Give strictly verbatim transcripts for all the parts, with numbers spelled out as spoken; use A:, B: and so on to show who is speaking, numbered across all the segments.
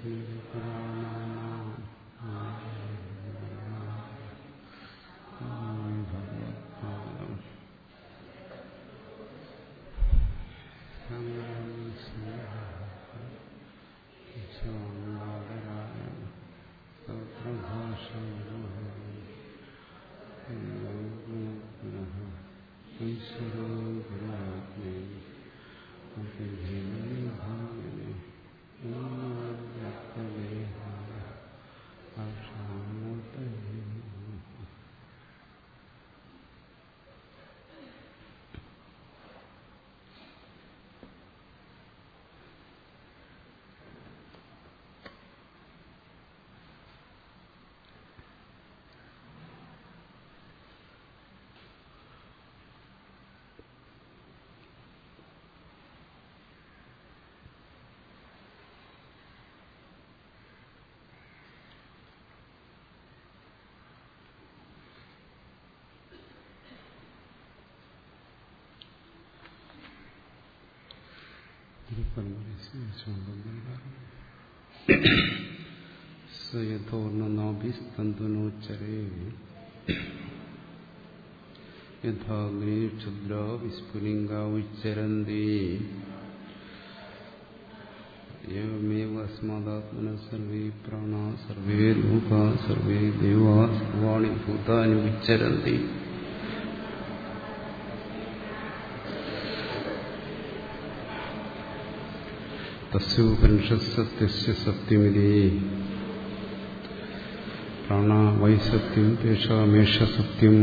A: സയഥോർണനാഭിസ്തന്തുനോച്ചരേ യഥാഗ്നേ ക്ഷുദ്രാ വിസ്ഫുലിംഗാ ഉച്ചരന്തി ഏവമേവ അസ്മാദാത്മനഃ സർവേ പ്രാണാ സർവേ ലോകാ സർവേ ദേവാ സർവാണി ഭൂതാനി ഉച്ചരന്തി. തസ്യോപനിഷത് സത്യസ്യ സത്യമിതി പ്രാണാ വൈ സത്യം തേഷാമേഷ സത്യം.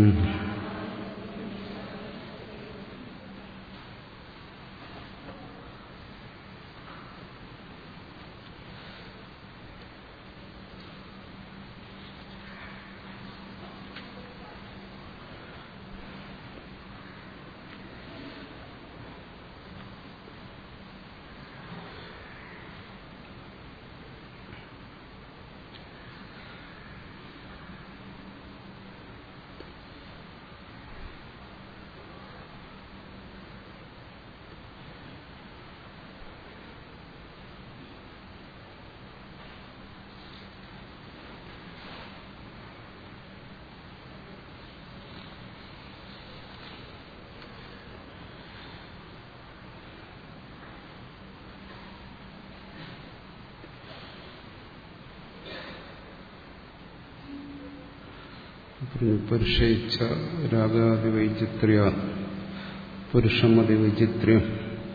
A: പുരുഷേച്ഛ രാഗാദി വൈചിത്ര്യ പുരുഷമതി വൈചിത്ര്യം.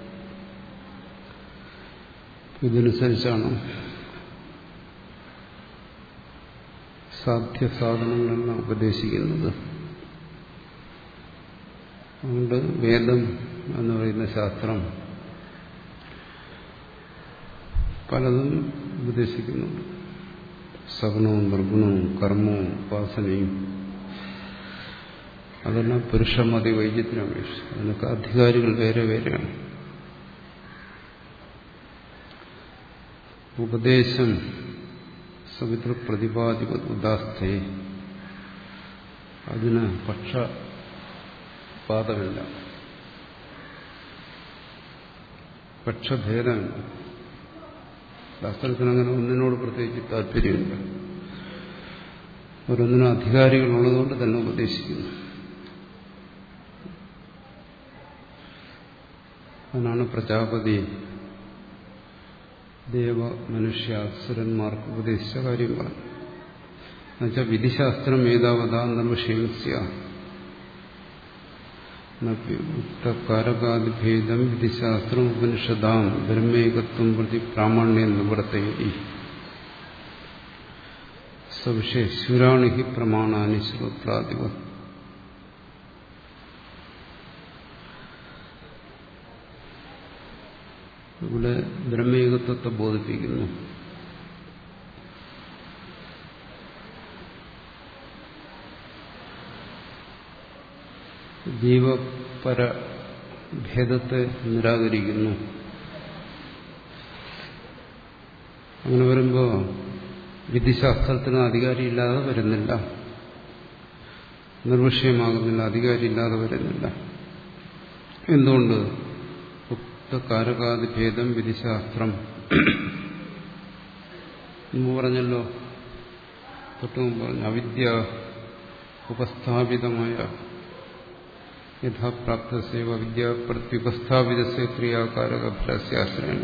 A: ഇതനുസരിച്ചാണ് സാധ്യസാധനങ്ങളെല്ലാം ഉപദേശിക്കുന്നത്. അതുകൊണ്ട് വേദം എന്ന് പറയുന്ന ശാസ്ത്രം പലതും ഉപദേശിക്കുന്നുണ്ട്. സഗുണവും നിർഗുണവും കർമ്മവും ഉപാസനയും അതെല്ലാം പുരുഷമതി വൈചിത്ര്യമേഷ. അതിനൊക്കെ അധികാരികൾ വേറെ വേറെയാണ്. ഉപദേശം സവിതൃ പ്രതിപാദിക ഉദാസ്ഥേ, അതിന് പക്ഷപാതമില്ല, പക്ഷഭേദമില്ല. ശാസ്ത്രത്തിന് അങ്ങനെ ഒന്നിനോട് പ്രത്യേകിച്ച് താല്പര്യമില്ല. ഓരോന്നിനും അധികാരികളുള്ളതുകൊണ്ട് തന്നെ ഉപദേശിക്കുന്നു. അതിനാണ് പ്രജാപതി ദേവ മനുഷ്യ അസുരന്മാർക്ക് ഉപദേശിച്ച കാര്യം പറഞ്ഞു. എന്നുവെച്ചാൽ വിധിശാസ്ത്രം ഏതാവതാ നിർവിഷയസ്യ കാരകാദിഭേദം വിധിശാസ്ത്രം ഉപനിഷദാം ബ്രഹ്മേകത്വം പ്രതി പ്രാമാണ്യം നിവർത്തയതി സവിഷയ ശൂരാണി ഹി പ്രമാണാനി ശ്രോത്രാദിവ. ഇവിടെ ബ്രഹ്മേകത്വത്തെ ബോധിപ്പിക്കുന്നു. ജീവപര ഭേദത്തെ നിരാകരിക്കുന്നു. അങ്ങനെ വരുമ്പോൾ വിധിശാസ്ത്രത്തിന് അധികാരിയില്ലാതെ വരുന്നില്ല, നിർവിഷയമാകുന്നില്ല, അധികാരിയില്ലാതെ വരുന്നില്ല. എന്തുകൊണ്ട്? ഉക്ത കാരകാദിഭേദം വിധിശാസ്ത്രം മുമ്പ് പറഞ്ഞല്ലോ, തൊട്ടു മുമ്പ് പറഞ്ഞു, അവിദ്യ ഉപസ്ഥാപിതമായ യഥാപ്രാപ്തസ്യവ വിദ്യ പ്രത്യുപസ്ഥാപിതസ്യ ക്രിയാകാരക ഫലസ്യാശ്രയം.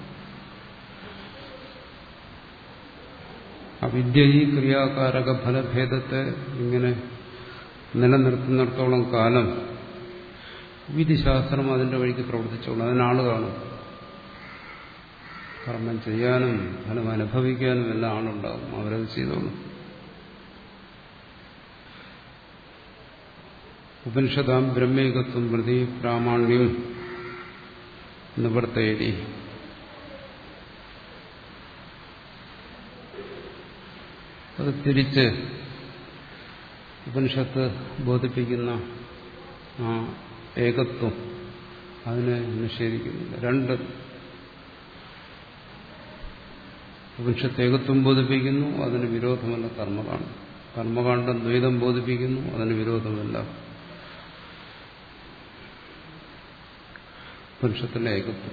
A: അവിദ്യ ഈ ക്രിയാകാരക ഫലഭേദത്തെ ഇങ്ങനെ നിലനിർത്തുന്നിടത്തോളം കാലം വിധിശാസ്ത്രം അതിന്റെ വഴിക്ക് പ്രവർത്തിച്ചോളും. അതിനാള് കാണും. കർമ്മം ചെയ്യാനും ഫലം അനുഭവിക്കാനും എല്ലാം ആളുണ്ടാകും. അവരത് ചെയ്തോളും. ഉപനിഷദാം ബ്രഹ്മേകത്വം പ്രതി പ്രാമാണ്യം നിവർത്തയതി. അത് തിരിച്ച് ഉപനിഷത്ത് ബോധിപ്പിക്കുന്ന ആ ഏകത്വം അതിനെ നിഷേധിക്കുന്നില്ല. രണ്ട് ഉപനിഷത്ത് ഏകത്വം ബോധിപ്പിക്കുന്നു, അതിന് വിരോധമല്ല കർമ്മകാണ്ഡം. കർമ്മകാണ്ഡം ദ്വൈതം ബോധിപ്പിക്കുന്നു, അതിന് വിരോധമല്ല ഉപനിഷത്തിന്റെ ഏകത്വം.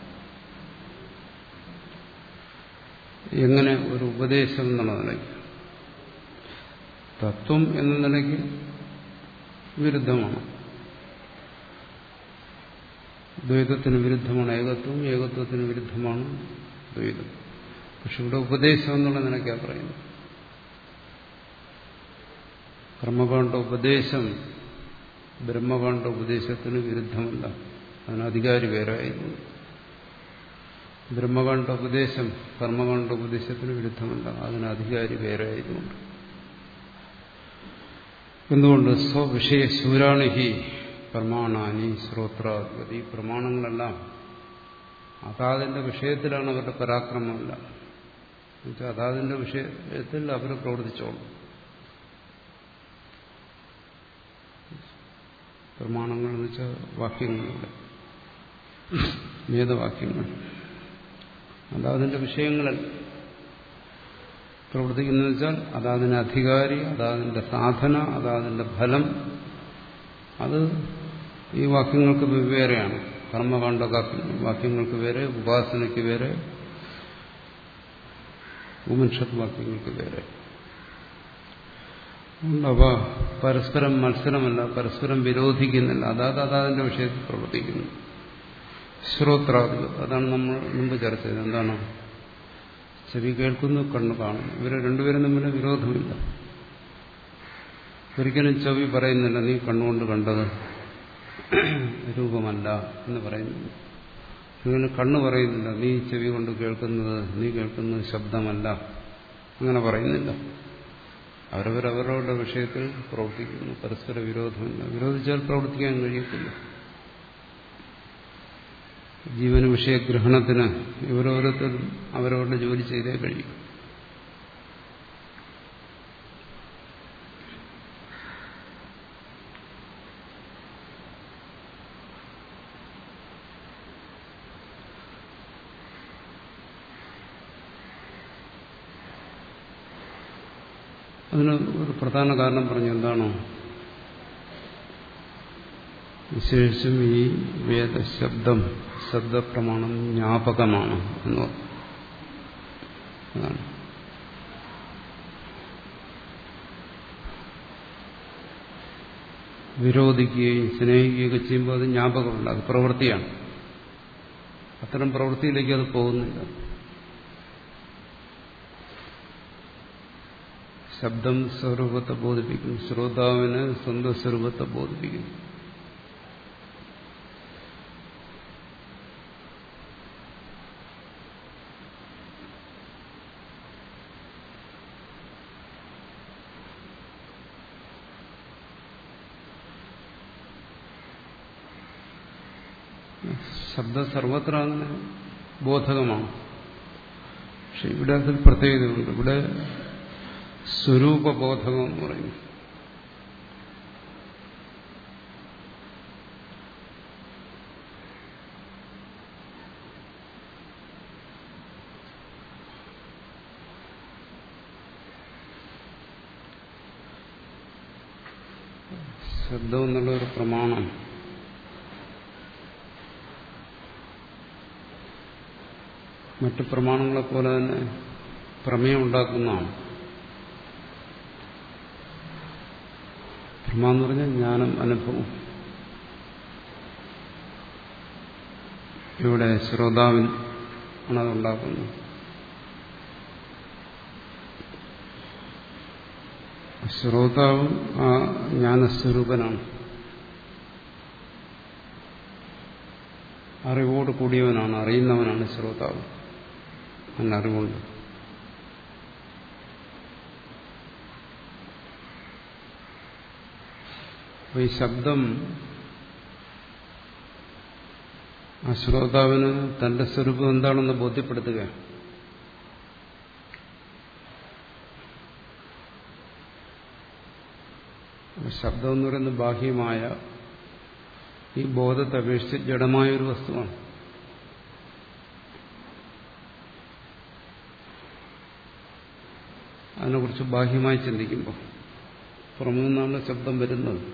A: എങ്ങനെ ഒരു ഉപദേശം എന്നുള്ള നിലയ്ക്ക്, തത്വം എന്ന നിലയ്ക്ക് വിരുദ്ധമാണ്. ദ്വൈതത്തിന് വിരുദ്ധമാണ് ഏകത്വം, ഏകത്വത്തിന് വിരുദ്ധമാണ് ദ്വൈതം. പക്ഷെ ഇവിടെ ഉപദേശം എന്നുള്ള നിലയ്ക്കാണ് പറയുന്നത്. കർമ്മകാണ്ഡ ഉപദേശം ബ്രഹ്മകാണ്ഡ ഉപദേശത്തിന് വിരുദ്ധമല്ല. അതിന് അധികാരി വേറെ ആയിരുന്നു. ബ്രഹ്മകാണ്ഡ ഉപദേശം കർമ്മകാണ്ഡ ഉപദേശത്തിന് വിരുദ്ധമല്ല. അതിന് അധികാരി വേറെ ആയതുകൊണ്ട്. എന്തുകൊണ്ട്? സ്വവിഷയ ശൂരാണിഹി പ്രമാണാനി ശ്രോത്രാധിപതി. പ്രമാണങ്ങളെല്ലാം അതാതിന്റെ വിഷയത്തിലാണ് അവരുടെ പരാക്രമമല്ല. എന്നുവെച്ചാൽ അതാതിന്റെ വിഷയത്തിൽ അവർ പ്രവർത്തിച്ചോളും. പ്രമാണങ്ങൾ എന്ന് വെച്ചാൽ വാക്യങ്ങളുടെ വേദവാക്യങ്ങൾ അതാതിന്റെ വിഷയങ്ങളിൽ പ്രവർത്തിക്കുന്ന വെച്ചാൽ അതാതിന്റെ അധികാരി, അതാതിന്റെ സാധന, അതാതിന്റെ ഫലം, അത് ഈ വാക്യങ്ങൾക്ക് വെവ്വേറെയാണ്. കർമ്മകാണ്ഡ വാക്യങ്ങൾക്ക് വേറെ, ഉപാസനയ്ക്ക് വേറെ, ഉപനിഷത്ത് വാക്യങ്ങൾക്ക് വേറെ. അവ പരസ്പരം മത്സരമല്ല, പരസ്പരം വിരോധിക്കുന്നില്ല. അതാത് അതാതിന്റെ വിഷയത്തിൽ പ്രവർത്തിക്കുന്നു. ശ്രോത്രാദികൾ, അതാണ് നമ്മൾ മുമ്പ് ചർച്ച ചെയ്തത്. എന്താണ്? ചെവി കേൾക്കുന്നു, കണ്ണ് കാണുന്നു. ഇവരെ രണ്ടുപേരും തമ്മിൽ വിരോധമില്ല. ഒരിക്കലും ചെവി പറയുന്നില്ല നീ കണ്ണുകൊണ്ട് കണ്ടത് രൂപമല്ല എന്ന് പറയുന്നില്ല. ഇങ്ങനെ കണ്ണ് പറയുന്നില്ല നീ ചെവി കൊണ്ട് കേൾക്കുന്നത് നീ കേൾക്കുന്നത് ശബ്ദമല്ല അങ്ങനെ പറയുന്നില്ല. അവരവരവരുടെ വിഷയത്തിൽ പ്രവർത്തിക്കുന്നു. പരസ്പര വിരോധമില്ല. വിരോധിച്ചാൽ പ്രവർത്തിക്കാൻ കഴിയത്തില്ല. ജീവന വിഷയഗ്രഹണത്തിന് ഇവരോരോരുത്തരും അവരവരുടെ ജോലി ചെയ്തേ കഴിയും. അതിന് ഒരു പ്രധാന കാരണം പറഞ്ഞു. എന്താണോ? വിശേഷിച്ചും ഈ വേദശബ്ദം ശബ്ദപ്രമാണം ജ്ഞാപകമാണ് എന്ന് അതാണ്. വിരോധിക്കുകയും സ്നേഹിക്കുകയൊക്കെ ചെയ്യുമ്പോൾ അത് ജ്ഞാപകമല്ല, അത് പ്രവൃത്തിയാണ്. അത്തരം പ്രവൃത്തിയിലേക്ക് അത് പോകുന്നില്ല. ശബ്ദം സ്വരൂപത്തെ ബോധിപ്പിക്കുന്നു, ശ്രോതാവിന് സ്വന്തം സ്വരൂപത്തെ ബോധിപ്പിക്കുന്നു. ശബ്ദം സർവത്ര അങ്ങനെ ബോധകമാണ്. പക്ഷെ ഇവിടെ അതിൽ പ്രത്യേകതയുണ്ട്. ഇവിടെ സ്വരൂപബോധകം എന്ന് പറയുന്നു. ശബ്ദം എന്നുള്ള ഒരു പ്രമാണം മറ്റു പ്രമാണങ്ങളെപ്പോലെ തന്നെ പ്രമേയം ഉണ്ടാക്കുന്നതാണ്. പ്രമ എന്ന് പറഞ്ഞാൽ ജ്ഞാനം, അനുഭവം. ഇവിടെ ശ്രോതാവിൽ ആണതുണ്ടാക്കുന്നത്. ശ്രോതാവ് ആ ജ്ഞാനസ്വരൂപനാണ്, അറിവോട് കൂടിയവനാണ്, അറിയുന്നവനാണ് ശ്രോതാവ്. അങ്ങനെ അറിവുണ്ട്. അപ്പൊ ഈ ശബ്ദം ആ ശ്രോതാവിന് തന്റെ സ്വരൂപം എന്താണെന്ന് ബോധ്യപ്പെടുത്തുക. ശബ്ദം എന്ന് പറയുന്നത് ബാഹ്യമായ ഈ ബോധത്തെ അപേക്ഷിച്ച് ജഡമായൊരു വസ്തുവാണ്. അതിനെക്കുറിച്ച് ബാഹ്യമായി ചിന്തിക്കുമ്പോൾ പുറമെ നിന്നാണ് ശബ്ദം വരുന്നത്.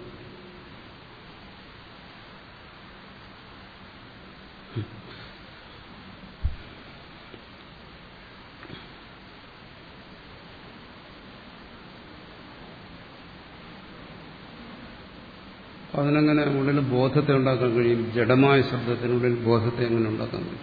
A: അതിനെങ്ങനെ ഉള്ളിൽ ബോധത്തെ ഉണ്ടാക്കാൻ കഴിയും? ജഡമായ ശബ്ദത്തിനുള്ളിൽ ബോധത്തെ എങ്ങനെ ഉണ്ടാക്കാൻ കഴിയും?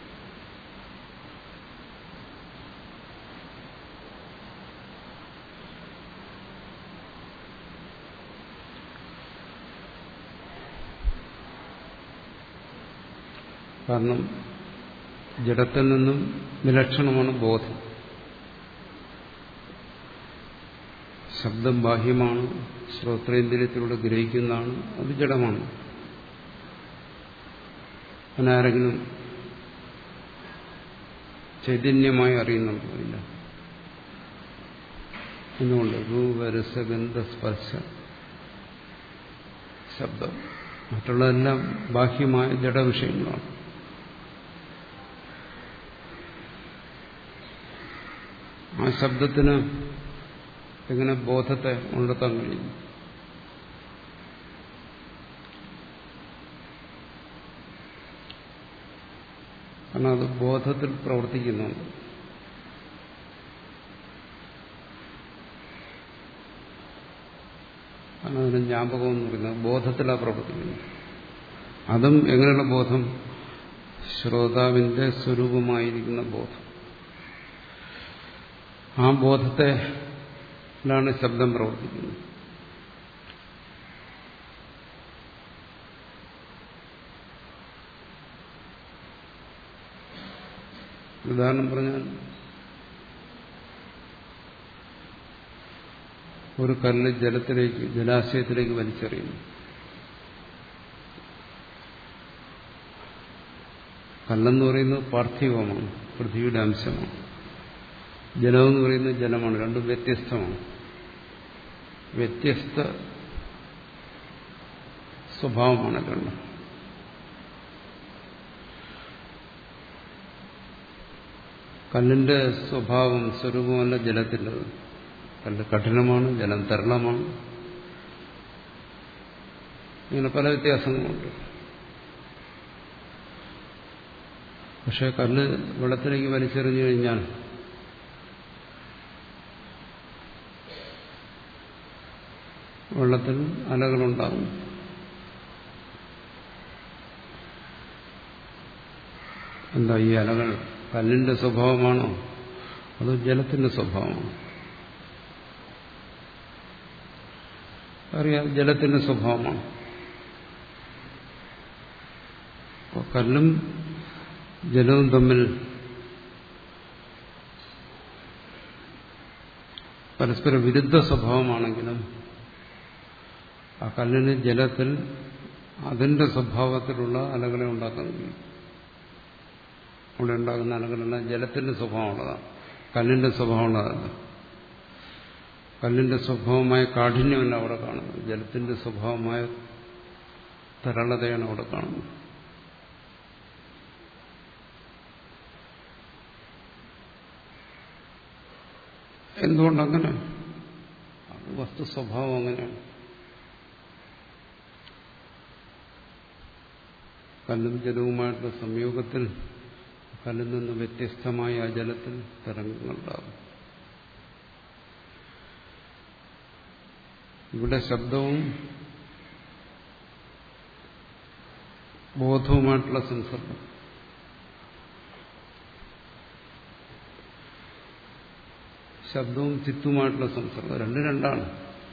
A: കാരണം ജഡത്തിൽ നിന്നും വിലക്ഷണമാണ് ബോധം. ശബ്ദം ബാഹ്യമാണ്, ശ്രോത്രേന്ദ്രിയത്തിലൂടെ ഗ്രഹിക്കുന്നതാണ്, അത് ജഡമാണ്. അതിനാരെങ്കിലും ചൈതന്യമായി അറിയുന്നുണ്ടോ? ഇല്ല. എന്തുകൊണ്ട്? രൂപരസഗന്ധ സ്പർശ ശബ്ദം മറ്റുള്ളതെല്ലാം ബാഹ്യമായ ജഡവിഷയങ്ങളാണ്. ആ ശബ്ദത്തിന് എങ്ങനെ ബോധത്തെ ഉണർത്താൻ കഴിയും? കാരണം അത് ബോധത്തിൽ പ്രവർത്തിക്കുന്നുണ്ട്. കാരണം അതിന് ജ്ഞാപകം എന്ന് പറയുന്നത് ബോധത്തിലാണ് പ്രവർത്തിക്കുന്നത്. അതും എങ്ങനെയുള്ള ബോധം? ശ്രോതാവിന്റെ സ്വരൂപമായിരിക്കുന്ന ബോധം. ആ ബോധത്തെ ാണ് ശബ്ദം പ്രവർത്തിക്കുന്നത്. ഉദാഹരണം പറഞ്ഞാൽ ഒരു കല്ല് ജലത്തിലേക്ക് ജലാശയത്തിലേക്ക് വലിച്ചെറിയുന്നു. കല്ലെന്ന് പറയുന്നത് പാർത്ഥിവമാണ്, പൃഥ്വിയുടെ അംശമാണ്. ജലമെന്ന് പറയുന്നത് ജലമാണ്. രണ്ടും വ്യത്യസ്തമാണ്. വ്യത്യസ്ത സ്വഭാവമാണ് രണ്ടും. കല്ലിന്റെ സ്വഭാവം സ്വരൂപമല്ല ജലത്തിൻ്റെത്. കല്ല് കഠിനമാണ്, ജലം തരളമാണ്. ഇങ്ങനെ പല വ്യത്യാസങ്ങളുണ്ട്. പക്ഷെ കല്ല് വെള്ളത്തിലേക്ക് വലിച്ചെറിഞ്ഞു കഴിഞ്ഞാൽ വെള്ളത്തിൽ അലകളുണ്ടാകും. എന്താ ഈ അലകൾ കല്ലിന്റെ സ്വഭാവമാണോ അതോ ജലത്തിന്റെ സ്വഭാവമാണോ? അറിയാം, ജലത്തിന്റെ സ്വഭാവമാണ്. അപ്പോൾ കല്ലും ജലവും തമ്മിൽ പരസ്പര വിരുദ്ധ സ്വഭാവമാണെങ്കിലും ആ കല്ലിന് ജലത്തിൽ അതിന്റെ സ്വഭാവത്തിലുള്ള അലകളെ ഉണ്ടാക്കാൻ കഴിയും. അവിടെ ഉണ്ടാകുന്ന അലകളെല്ലാം ജലത്തിന്റെ സ്വഭാവമുള്ളതാണ്, കല്ലിന്റെ സ്വഭാവമുള്ളതല്ല. കല്ലിന്റെ സ്വഭാവമായ കാഠിന്യമല്ല അവിടെ കാണുന്നത്, ജലത്തിന്റെ സ്വഭാവമായ തരളതയാണ് അവിടെ കാണുന്നത്. എന്തുകൊണ്ടങ്ങനെ? വസ്തു സ്വഭാവം അങ്ങനെയാണ്. കല്ലും ജലവുമായിട്ടുള്ള സംയോഗത്തിൽ കല്ലിൽ നിന്ന് വ്യത്യസ്തമായ ആ ജലത്തിൽ തരംഗങ്ങളുണ്ടാകും. ഇവിടെ ശബ്ദവും ബോധവുമായിട്ടുള്ള സംസർഗം. ശബ്ദവും ചിത്തുമായിട്ടുള്ള സംസർഗം രണ്ട് രണ്ടാണ്.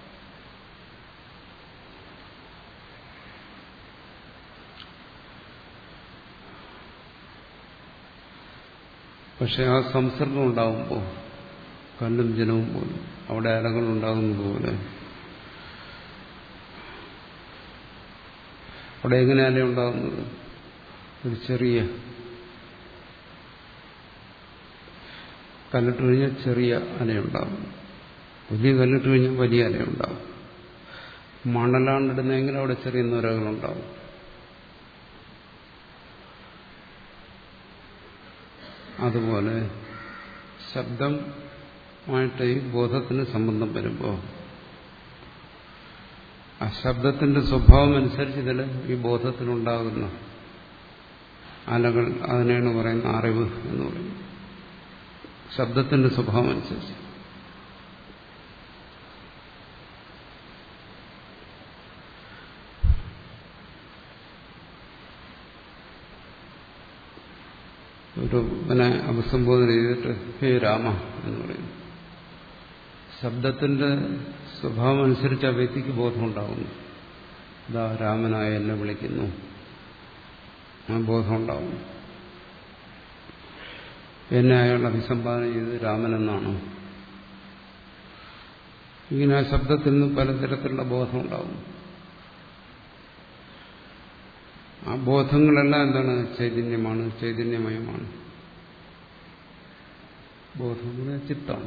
A: പക്ഷെ ആ സംസർഗം ഉണ്ടാകുമ്പോൾ കല്ലും ജലവും പോലും അവിടെ അലകൾ ഉണ്ടാകുന്നതുപോലെ അവിടെ എങ്ങനെ അല ഉണ്ടാകുന്നത്? ഒരു ചെറിയ കല്ലിട്ട് കഴിഞ്ഞാൽ ചെറിയ അലയുണ്ടാകും, വലിയ കല്ലിട്ട് കഴിഞ്ഞാൽ വലിയ അലയുണ്ടാകും. മണലാണ്ടിടുന്നെങ്കിൽ അവിടെ ചെറിയ നുരകളുണ്ടാകും. അതുപോലെ ശബ്ദമായിട്ട് ഈ ബോധത്തിന് സംബന്ധം വരുമ്പോൾ ആ ശബ്ദത്തിന്റെ സ്വഭാവം അനുസരിച്ച് ഇതിൽ ഈ ബോധത്തിലുണ്ടാകുന്ന അലകൾ, അതിനെയാണ് പറയുന്ന അറിവ് എന്ന് പറയുന്നത്. ശബ്ദത്തിന്റെ സ്വഭാവം അനുസരിച്ച് ഒരു പിന്നെ അഭിസംബോധന ചെയ്തിട്ട് ഹേ രാമ എന്ന് പറയുന്നു. ശബ്ദത്തിന്റെ സ്വഭാവം അനുസരിച്ച് ആ വ്യക്തിക്ക് ബോധമുണ്ടാകുന്നു. ഇതാ രാമനായ എന്നെ വിളിക്കുന്നു, ആ ബോധമുണ്ടാകുന്നു. എന്നെ അയാൾ അഭിസംബോധന ചെയ്ത് രാമനെന്നാണ്. ഇങ്ങനെ ആ ശബ്ദത്തിൽ നിന്ന് പലതരത്തിലുള്ള ബോധമുണ്ടാകുന്നു. ആ ബോധങ്ങളെല്ലാം എന്താണ്? ചൈതന്യമാണ്, ചൈതന്യമയമാണ്. ബോധം ചിത്താണ്.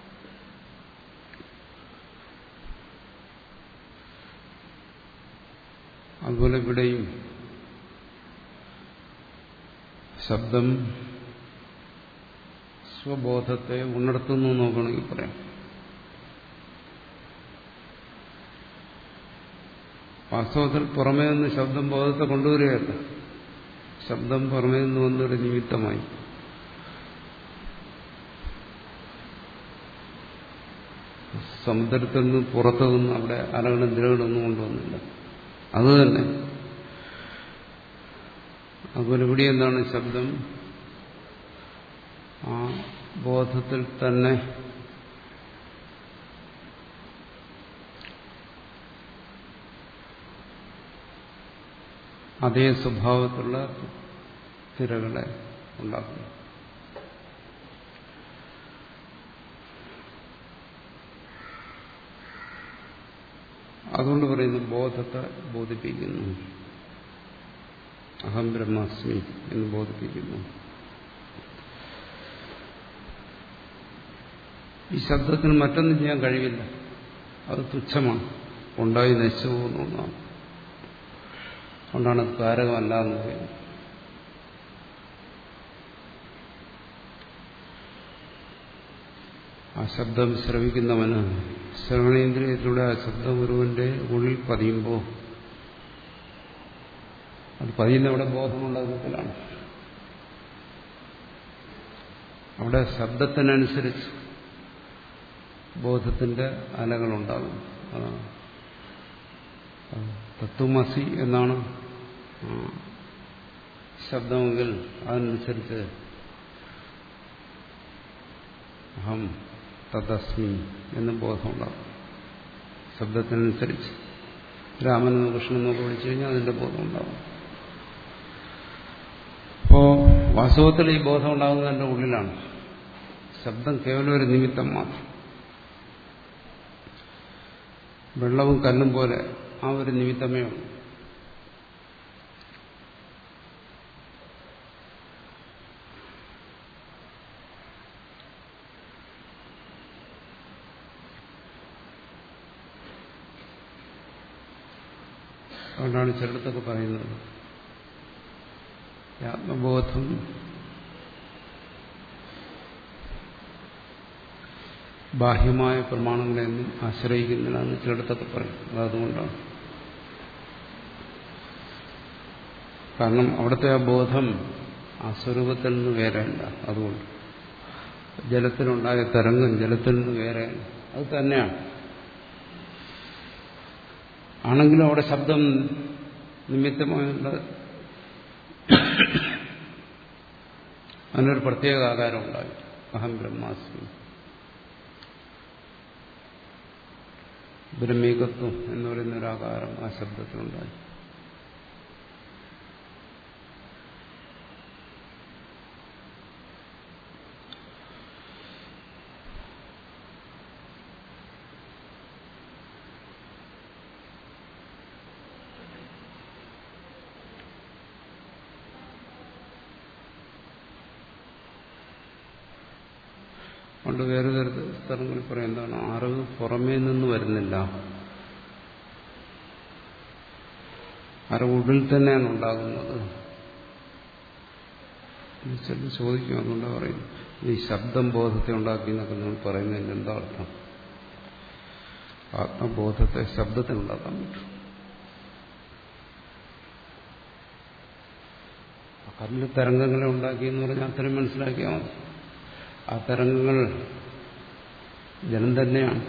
A: അതുപോലെ ഇവിടെയും ശബ്ദം സ്വബോധത്തെ ഉണർത്തുന്നു നോക്കണമെങ്കിൽ പറയാം. വാസ്തവത്തിൽ പുറമേ നിന്ന് ശബ്ദം ബോധത്തെ കൊണ്ടുവരികയല്ല, ശബ്ദം പുറമേ നിന്ന് വന്നൊരു നിമിത്തമായി. സമുദ്രത്തിൽ നിന്ന് പുറത്തു നിന്ന് അവിടെ അലകളും തിരകളൊന്നും കൊണ്ടുവന്നില്ല. അതുതന്നെ അതുപോലെ ഇവിടെ എന്താണ്? ശബ്ദം ആ ബോധത്തിൽ തന്നെ അതേ സ്വഭാവത്തിലുള്ള തിരകളെ ഉണ്ടാക്കുന്നു. അതുകൊണ്ട് പറയുന്നു ബോധത്തെ ബോധിപ്പിക്കുന്നു. അഹം ബ്രഹ്മാസ്മി എന്ന് ബോധിപ്പിക്കുന്നു. ഈ ശബ്ദത്തിന് മറ്റൊന്നും ചെയ്യാൻ കഴിയില്ല, അത് തുച്ഛമാണ്, ഉണ്ടായി നശിച്ചു പോകുന്ന ഒന്നാണ്. അതുകൊണ്ടാണ് കാരകമല്ല എന്ന് പറയുന്നത്. ആ ശബ്ദം ശ്രവിക്കുന്നവന് ശ്രവണേന്ദ്രിയത്തിലൂടെ ആ ശബ്ദം ഒരുവന്റെ ഉള്ളിൽ പതിയുമ്പോൾ അത് പതിയുന്നവിടെ ബോധമുള്ള വിധത്തിലാണ്. അവിടെ ശബ്ദത്തിനനുസരിച്ച് ബോധത്തിന്റെ അലകളുണ്ടാകും. അതാണ് തത്വമസി എന്നാണ് ശബ്ദമെങ്കിൽ അതനുസരിച്ച് അഹം തദസ്മി എന്ന് ബോധമുണ്ടാകും. ശബ്ദത്തിനനുസരിച്ച് രാമനെന്നോ കൃഷ്ണനെന്നൊക്കെ വിളിച്ചു കഴിഞ്ഞാൽ അതിന്റെ ബോധം ഉണ്ടാകും. അപ്പോ വാസ്തവത്തിൽ ഈ ബോധം ഉണ്ടാകുന്നത് എന്റെ ഉള്ളിലാണ്. ശബ്ദം കേവലം ഒരു നിമിത്തം മാത്രം. വെള്ളവും കല്ലും പോലെ ആ ഒരു നിമിത്തമേ ഉള്ളൂ. അതുകൊണ്ടാണ് ചിലടത്തൊക്കെ പറയുന്നത് ആത്മബോധം ബാഹ്യമായ പ്രമാണങ്ങളെയൊന്നും ആശ്രയിക്കുന്നില്ലെന്ന് ചിലടത്തൊക്കെ പറയും. അതുകൊണ്ടാണ്. കാരണം അവിടുത്തെ ആ ബോധം ആ സ്വരൂപത്തിൽ നിന്ന് വേറെയല്ല. അതുകൊണ്ട് ജലത്തിലുണ്ടായ തരംഗം ജലത്തിൽ നിന്ന് വേറെയല്ല, അത് തന്നെയാണ്. ആണെങ്കിലും അവിടെ ശബ്ദം നിമിത്തമായുള്ള അതിനൊരു പ്രത്യേക ആകാരം ഉണ്ടായി. അഹം ബ്രഹ്മാസ്മി, ബ്രഹ്മീകത്വം എന്ന് പറയുന്നൊരാകാരം ആ ശബ്ദത്തിലുണ്ടായി. അതുകൊണ്ട് വേറെ തരത്തിൽ സ്ഥലങ്ങളിൽ പറയാം എന്താണ്, അറിവ് പുറമേ നിന്ന് വരുന്നില്ല, അറിവ് ഉള്ളിൽ തന്നെയാണ് ഉണ്ടാകുന്നത്. ചിലർ ചോദിക്കും, അതുകൊണ്ടാണ് പറയുന്നത് ഈ ശബ്ദം ബോധത്തെ ഉണ്ടാക്കി എന്നൊക്കെ നമ്മൾ പറയുന്നതിന് എന്താ അർത്ഥം? ആത്മബോധത്തെ ശബ്ദത്തിനുണ്ടാക്കാൻ പറ്റും. കല്ല് തരംഗങ്ങളെ ഉണ്ടാക്കിയെന്ന് പറഞ്ഞാൽ അത്രയും മനസ്സിലാക്കിയാൽ മതി. ആ തരംഗങ്ങൾ ജലം തന്നെയാണ്,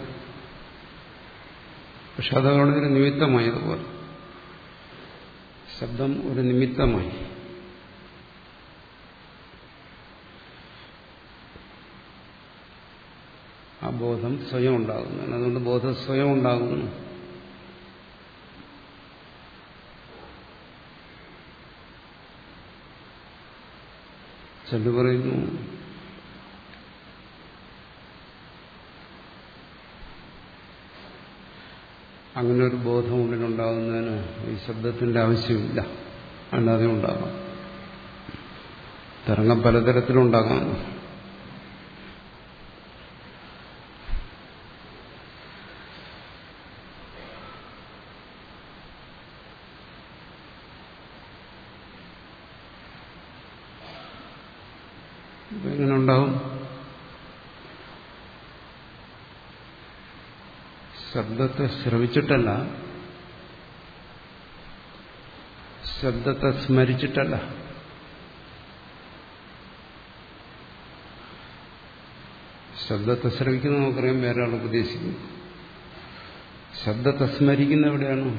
A: പക്ഷെ അതവിടെ ഒരു നിമിത്തമായി. അതുപോലെ ശബ്ദം ഒരു നിമിത്തമായി. ആ ബോധം സ്വയം ഉണ്ടാകുന്നു. അതുകൊണ്ട് ബോധം സ്വയം ഉണ്ടാകുന്നു. ചിലർ പറയുന്നു അങ്ങനെ ഒരു ബോധം ഉള്ളിലുണ്ടാകുന്നതിന് ഈ ശബ്ദത്തിന്റെ ആവശ്യമില്ല, അല്ലാതെ ഉണ്ടാകാം. തരംഗം പലതരത്തിലുണ്ടാകാം. എങ്ങനെ ഉണ്ടാവും? ശബ്ദത്തെ ശ്രവിച്ചിട്ടല്ല, ശബ്ദത്തെ സ്മരിച്ചിട്ടല്ല. ശബ്ദത്തെ ശ്രവിക്കുന്ന നമുക്കറിയാം, വേറെ ആൾ ഉപദേശിക്കുന്നു. ശബ്ദത്തെ സ്മരിക്കുന്ന എവിടെയാണ്?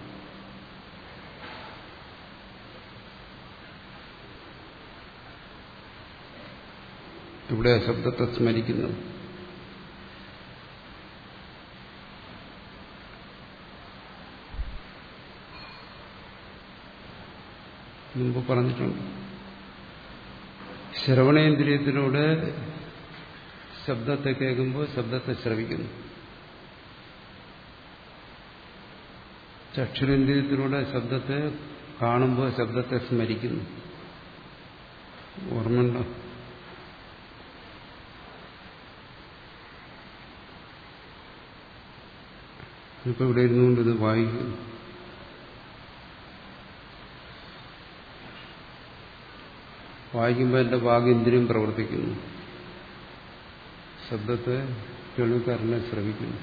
A: എവിടെയാ ശബ്ദത്തെ സ്മരിക്കുന്നത്? മുമ്പ് പറഞ്ഞിട്ടുണ്ട്. ശ്രവണേന്ദ്രിയത്തിലൂടെ ശബ്ദത്തെ കേൾക്കുമ്പോൾ ശബ്ദത്തെ ശ്രവിക്കുന്നു. ചക്ഷുരേന്ദ്രിയത്തിലൂടെ ശബ്ദത്തെ കാണുമ്പോൾ ശബ്ദത്തെ സ്മരിക്കുന്നു. ഓർമ്മയുണ്ടോ? ഇപ്പൊ ഇവിടെ ഇരുന്നുകൊണ്ട് ഇത് വായിക്കുന്നു. വായിക്കുമ്പോൾ എന്റെ വാഗേന്ദ്രിയം പ്രവർത്തിക്കുന്നു, ശബ്ദത്തെ കേൾവിക്കാരനെ ശ്രവിക്കുന്നു.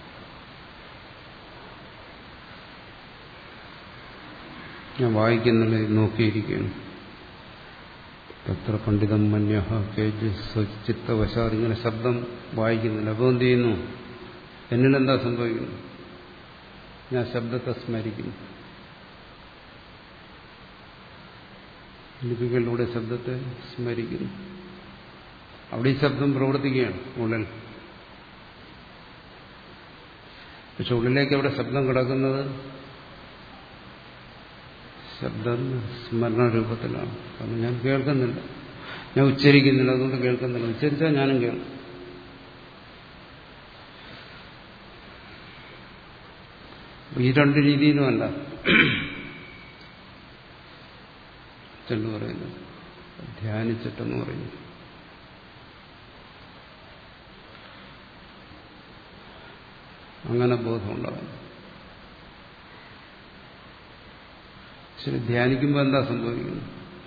A: ഞാൻ വായിക്കുന്നില്ല, നോക്കിയിരിക്കുകയാണ്. തത്ര പണ്ഡിതം മന്യഹ കേജ് ചിത്തവശാൽ, ഇങ്ങനെ ശബ്ദം വായിക്കുന്നില്ല. അപ്പോൾ എന്ത് ചെയ്യുന്നു? എന്നിലെന്താ സംഭവിക്കുന്നു? ഞാൻ ശബ്ദത്തെ സ്മരിക്കുന്നു. ലിപികളിലൂടെ ശബ്ദത്തെ സ്മരിക്കുന്നു. അവിടെ ഈ ശബ്ദം പ്രവർത്തിക്കുകയാണ് ഉള്ളിൽ. പക്ഷെ ഉള്ളിലേക്ക് എവിടെ ശബ്ദം കിടക്കുന്നത്? ശബ്ദം സ്മരണ രൂപത്തിലാണ്. കാരണം ഞാൻ കേൾക്കുന്നില്ല, ഞാൻ ഉച്ചരിക്കുന്നില്ല, അതുകൊണ്ട് കേൾക്കുന്നില്ല. ഉച്ചരിച്ചാൽ ഞാനും കേൾക്കും. ഈ രണ്ട് രീതിയിലുമല്ല എന്ന് പറയുന്നത്, ധ്യാനിച്ചിട്ടെന്ന് പറയുന്നു. അങ്ങനെ ബോധമുണ്ടാകും. ശരി, ധ്യാനിക്കുമ്പോൾ എന്താ സംഭവിക്കുന്നത്?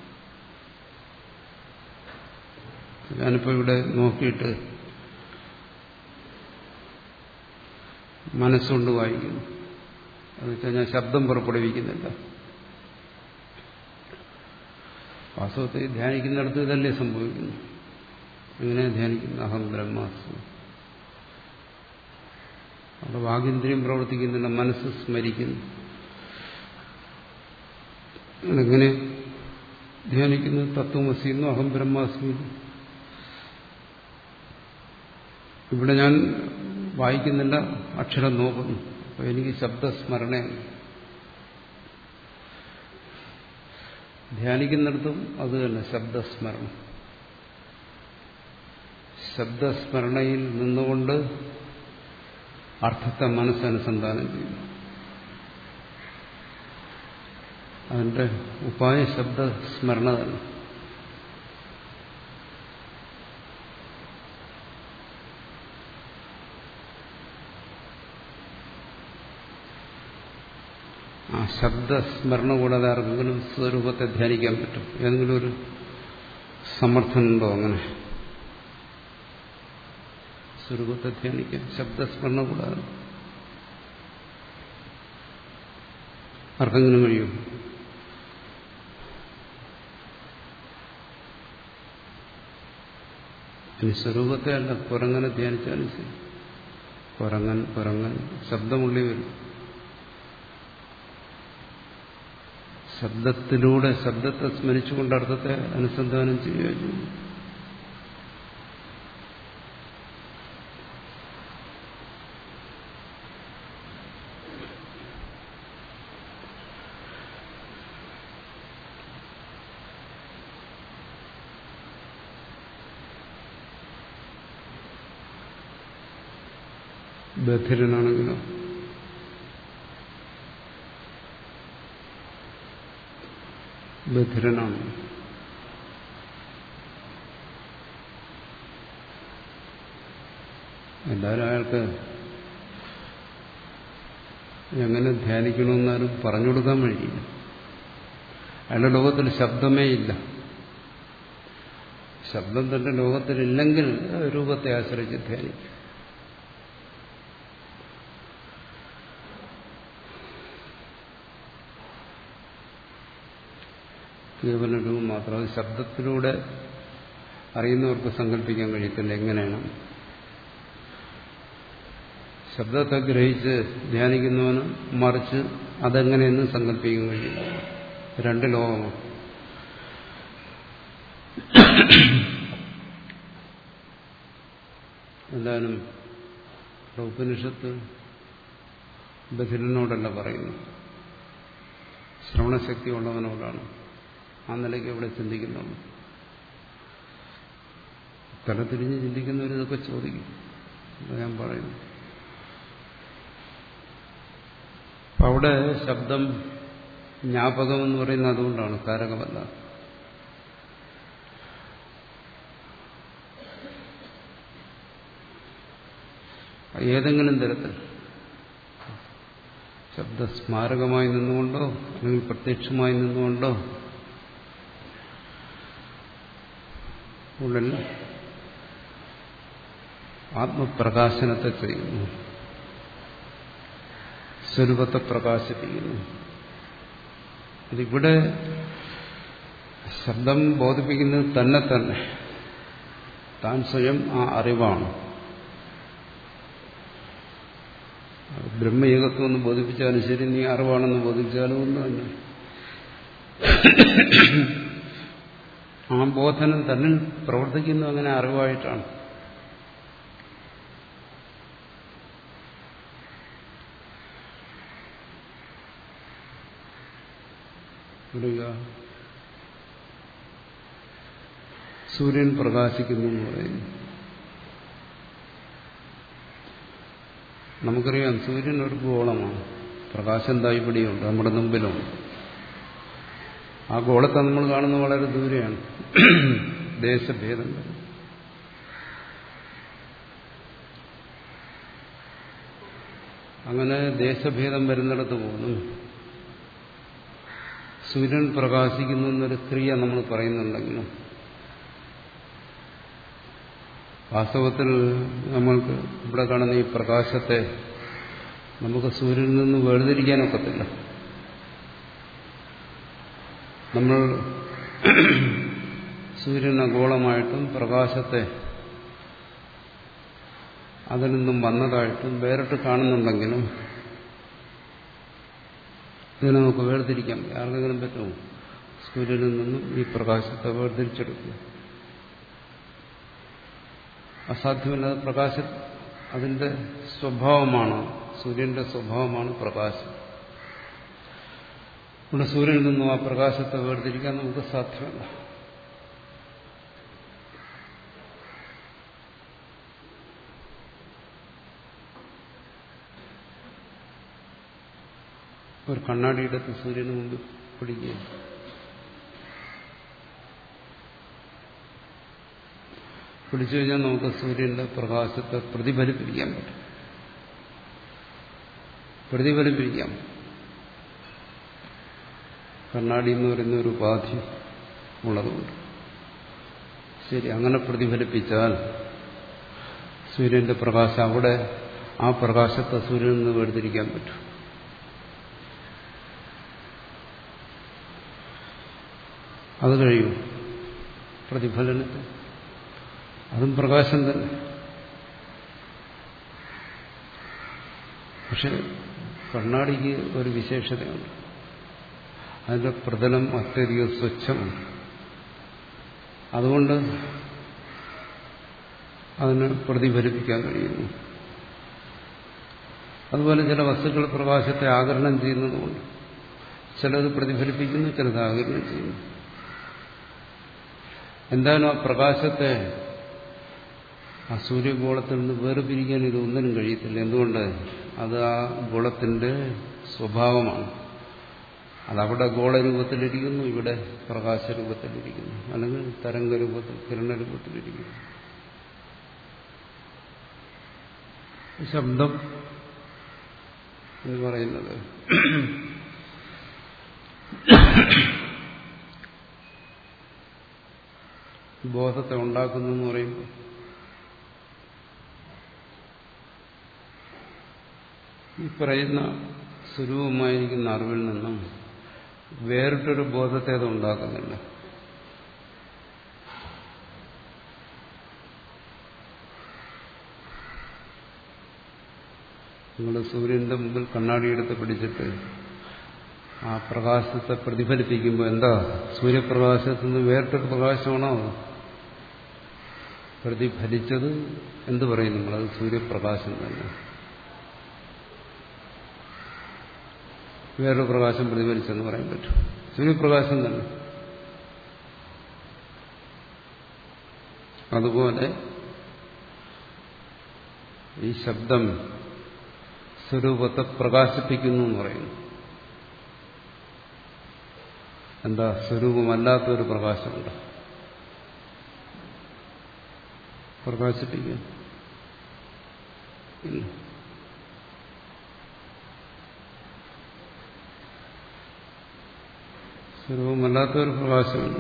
A: ഞാനിപ്പോ ഇവിടെ നോക്കിയിട്ട് മനസ്സുകൊണ്ട് വായിക്കുന്നു. എന്നുവെച്ചാൽ ഞാൻ ശബ്ദം പുറപ്പെടുവിക്കുന്നില്ല. വാസ്തവത്തിൽ ധ്യാനിക്കുന്നിടത്ത് ഇതല്ലേ സംഭവിക്കുന്നു. എങ്ങനെ ധ്യാനിക്കുന്നു? അഹം ബ്രഹ്മാസ്മി. അവിടെ വാഗേന്ദ്രിയം പ്രവർത്തിക്കുന്നില്ല, മനസ്സ് സ്മരിക്കുന്നു. എങ്ങനെ ധ്യാനിക്കുന്നു? തത്വമസിയുന്നു, അഹം ബ്രഹ്മാസ്മി. ഇവിടെ ഞാൻ വായിക്കുന്നില്ല, അക്ഷരം നോക്കുന്നു. അപ്പോൾ എനിക്ക് ശബ്ദസ്മരണയാണ്. ധ്യാനിക്കുന്നിടത്തും അത് തന്നെ ശബ്ദസ്മരണം. ശബ്ദസ്മരണയിൽ നിന്നുകൊണ്ട് അർത്ഥത്തെ മനസ്സനുസന്ധാനം ചെയ്യുന്നു. അതിന്റെ ഉപായ ശബ്ദസ്മരണ തന്നെ. ആ ശബ്ദസ്മരണ കൂടാതെ ആർക്കെങ്കിലും സ്വരൂപത്തെ ധ്യാനിക്കാൻ പറ്റും? ഏതെങ്കിലും ഒരു സമർത്ഥനുണ്ടോ അങ്ങനെ സ്വരൂപത്തെ ധ്യാനിക്കാൻ ശബ്ദസ്മരണ കൂടാതെ? ആർക്കെങ്കിലും കഴിയും? ഇനി സ്വരൂപത്തെ അല്ല, കുരങ്ങനെ ധ്യാനിച്ചാലും ശരി. കുരങ്ങൻ കുരങ്ങൻ ശബ്ദമുള്ളി വരും. ശബ്ദത്തിലൂടെ ശബ്ദത്തെ സ്മരിച്ചുകൊണ്ട് അർത്ഥത്തെ അനുസന്ധാനം ചെയ്യുകയും ചെയ്യും. ബധിരനാണെങ്കിലോ ബധിരനാണ്. എല്ലാവരും അയാൾക്ക് എങ്ങനെ ധ്യാനിക്കണമെന്നാലും പറഞ്ഞു കൊടുക്കാൻ കഴിയില്ല. അയാളുടെ ലോകത്തിൽ ശബ്ദമേ ഇല്ല. ശബ്ദം തന്റെ ലോകത്തിലില്ലെങ്കിൽ രൂപത്തെ ആശ്രയിച്ച് ധ്യാനിക്കും. കേവല രൂപം മാത്രം. അത് ശബ്ദത്തിലൂടെ അറിയുന്നവർക്ക് സങ്കല്പിക്കാൻ കഴിയത്തില്ല എങ്ങനെയാണ്. ശബ്ദത്തെ ഗ്രഹിച്ച് ധ്യാനിക്കുന്നവന് മറിച്ച് അതെങ്ങനെയെന്നും സങ്കല്പിക്കാൻ കഴിയില്ല. രണ്ട് ലോകമാണ്. എന്തായാലും ഉപനിഷത്ത് ബധിരനോടല്ല പറയുന്നു, ശ്രവണശക്തി ഉള്ളവനോടാണ്. ആ നിലയ്ക്ക് ഇവിടെ ചിന്തിക്കുന്നുള്ളൂ. തല തിരിഞ്ഞ് ചിന്തിക്കുന്നവരിതൊക്കെ ചോദിക്കും. ഞാൻ പറയുന്നു അവിടെ ശബ്ദം ജ്ഞാപകം എന്ന് പറയുന്നത് അതുകൊണ്ടാണ്, കാരകമല്ല. ഏതെങ്കിലും തരത്തിൽ ശബ്ദസ്മാരകമായി നിന്നുകൊണ്ടോ അല്ലെങ്കിൽ പ്രത്യക്ഷമായി നിന്നുകൊണ്ടോ ഉള്ളിൽ ആത്മപ്രകാശനത്തെ ചെയ്യുന്നു, സ്വരൂപത്തെ പ്രകാശിപ്പിക്കുന്നു. ഇതിവിടെ ശബ്ദം ബോധിപ്പിക്കുന്നത് തന്നെ തന്നെ താൻ സ്വയം ആ അറിവാണ്. ബ്രഹ്മേകത്വം എന്ന് ബോധിപ്പിച്ചാലും ശരി, നീ അറിവാണെന്ന് ബോധിപ്പിച്ചാലും ഒന്ന് തന്നെ. ആ ബോധനം തന്നിൽ പ്രവർത്തിക്കുന്നു, അങ്ങനെ അറിവായിട്ടാണ്. സൂര്യൻ പ്രകാശിക്കുന്നു എന്ന് പറയുന്നു. നമുക്കറിയാം സൂര്യൻ ഒരു ഗോളമാണ്. പ്രകാശം ദാ ഇവിടെയുണ്ട്, നമ്മുടെ മുമ്പിലുണ്ട്. ആ ഗോളത്തെ നമ്മൾ കാണുന്നത് വളരെ ദൂരെയാണ്. ദേശഭേദം വരും. അങ്ങനെ ദേശഭേദം വരുന്നിടത്ത് പോകുന്നു. സൂര്യൻ പ്രകാശിക്കുന്നു എന്നൊരു ക്രിയ നമ്മൾ പറയുന്നുണ്ടെങ്കിലും വാസ്തവത്തിൽ നമ്മൾക്ക് ഇവിടെ കാണുന്ന ഈ പ്രകാശത്തെ നമുക്ക് സൂര്യനിൽ നിന്ന് വേർതിരിക്കാനൊക്കത്തില്ല. നമ്മൾ സൂര്യനെ ഗോളമായിട്ടും പ്രകാശത്തെ അതിൽ നിന്നും വന്നതായിട്ടും വേറിട്ട് കാണുന്നുണ്ടെങ്കിലും ഇതിനെ നമുക്ക് വേർതിരിക്കാം. ആർക്കെങ്കിലും പറ്റുമോ സൂര്യനിൽ നിന്നും ഈ പ്രകാശത്തെ വേർതിരിച്ചെടുക്കുക? അസാധ്യമല്ലാതെ പ്രകാശ അതിന്റെ സ്വഭാവമാണ്, സൂര്യന്റെ സ്വഭാവമാണ് പ്രകാശം. ഇവിടെ സൂര്യനിൽ നിന്നും ആ പ്രകാശത്തെ വേർതിരിക്കാൻ നമുക്ക് സാധ്യമല്ല. ഒരു കണ്ണാടിയെടുത്ത് സൂര്യന് മുമ്പ് പിടിക്കുക, പിടിച്ചു കഴിഞ്ഞാൽ നമുക്ക് സൂര്യന്റെ പ്രകാശത്തെ പ്രതിഫലിപ്പിക്കാൻ പറ്റും. പ്രതിഫലിപ്പിക്കാം. കണ്ണാടി എന്ന് പറയുന്ന ഒരു ഉപാധി ഉള്ളതുകൊണ്ട്. ശരി, അങ്ങനെ പ്രതിഫലിപ്പിച്ചാൽ സൂര്യന്റെ പ്രകാശം അവിടെ ആ പ്രകാശത്തെ സൂര്യനിൽ നിന്ന് വേർതിരിക്കാൻ പറ്റും. അത് കഴിയും. പ്രതിഫലനത്തിൽ അതും പ്രകാശം തന്നെ. പക്ഷെ കണ്ണാടിക്ക് ഒരു വിശേഷതയുണ്ട്. അതിന്റെ പ്രതലം അത്യധികം സ്വച്ഛമാണ്. അതുകൊണ്ട് അതിന് പ്രതിഫലിപ്പിക്കാൻ കഴിയുന്നു. അതുപോലെ ചില വസ്തുക്കൾ പ്രകാശത്തെ ആഗിരണം ചെയ്യുന്നതുകൊണ്ട് ചിലത് പ്രതിഫലിപ്പിക്കുന്നു, ചിലത് ആഗിരണം ചെയ്യുന്നു. എന്തായാലും ആ പ്രകാശത്തെ ആ സൂര്യഗോളത്തിൽ നിന്ന് വേർപിരിക്കാൻ ഇതൊന്നിനും കഴിയത്തില്ല. എന്തുകൊണ്ട്? അത് ആ ഗോളത്തിന്റെ സ്വഭാവമാണ്. അതവിടെ ഗോളരൂപത്തിലിരിക്കുന്നു, ഇവിടെ പ്രകാശരൂപത്തിലിരിക്കുന്നു, അല്ലെങ്കിൽ തരംഗരൂപത്തിൽ കിരണരൂപത്തിലിരിക്കുന്നു. ശബ്ദം എന്ന് പറയുന്നത് ബോധത്തെ ഉണ്ടാക്കുന്നു എന്ന് പറയുമ്പോൾ ഈ പറയുന്ന സ്വരൂപമായിരിക്കുന്ന അറിവിൽ നിന്നും വേറിട്ടൊരു ബോധത്തെ അത് ഉണ്ടാക്കുന്നില്ല. നിങ്ങൾ സൂര്യന്റെ മുമ്പിൽ കണ്ണാടിയെടുത്ത് പിടിച്ചിട്ട് ആ പ്രകാശത്തെ പ്രതിഫലിപ്പിക്കുമ്പോൾ എന്താ സൂര്യപ്രകാശത്തിൽ നിന്ന് വേറിട്ടൊരു പ്രകാശമാണോ പ്രതിഫലിച്ചത്? എന്ത് പറയും നിങ്ങളത്? സൂര്യപ്രകാശം തന്നെ. വേറൊരു പ്രകാശം പ്രതിഫലിച്ചെന്ന് പറയാൻ പറ്റും? സൂര്യപ്രകാശം തന്നെ. അതുപോലെ ഈ ശബ്ദം സ്വരൂപത്തെ പ്രകാശിപ്പിക്കുന്നു എന്ന് പറയുന്നു. എന്താ? സ്വരൂപമല്ലാത്തൊരു പ്രകാശമുണ്ട്, പ്രകാശിപ്പിക്കുന്നു. സ്വരൂപമല്ലാത്തൊരു പ്രകാശമുണ്ട്.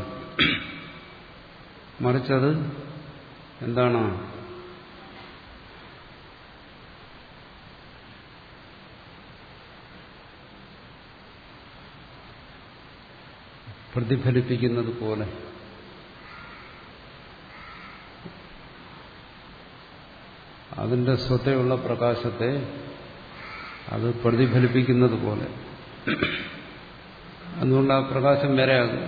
A: മറിച്ചത് എന്താണ്? പ്രതിഫലിപ്പിക്കുന്നത് പോലെ. അതിന്റെ സ്വതയുള്ള പ്രകാശത്തെ അത് പ്രതിഫലിപ്പിക്കുന്നത് പോലെ. അതുകൊണ്ട് ആ പ്രകാശം വേറെയാകുന്നു.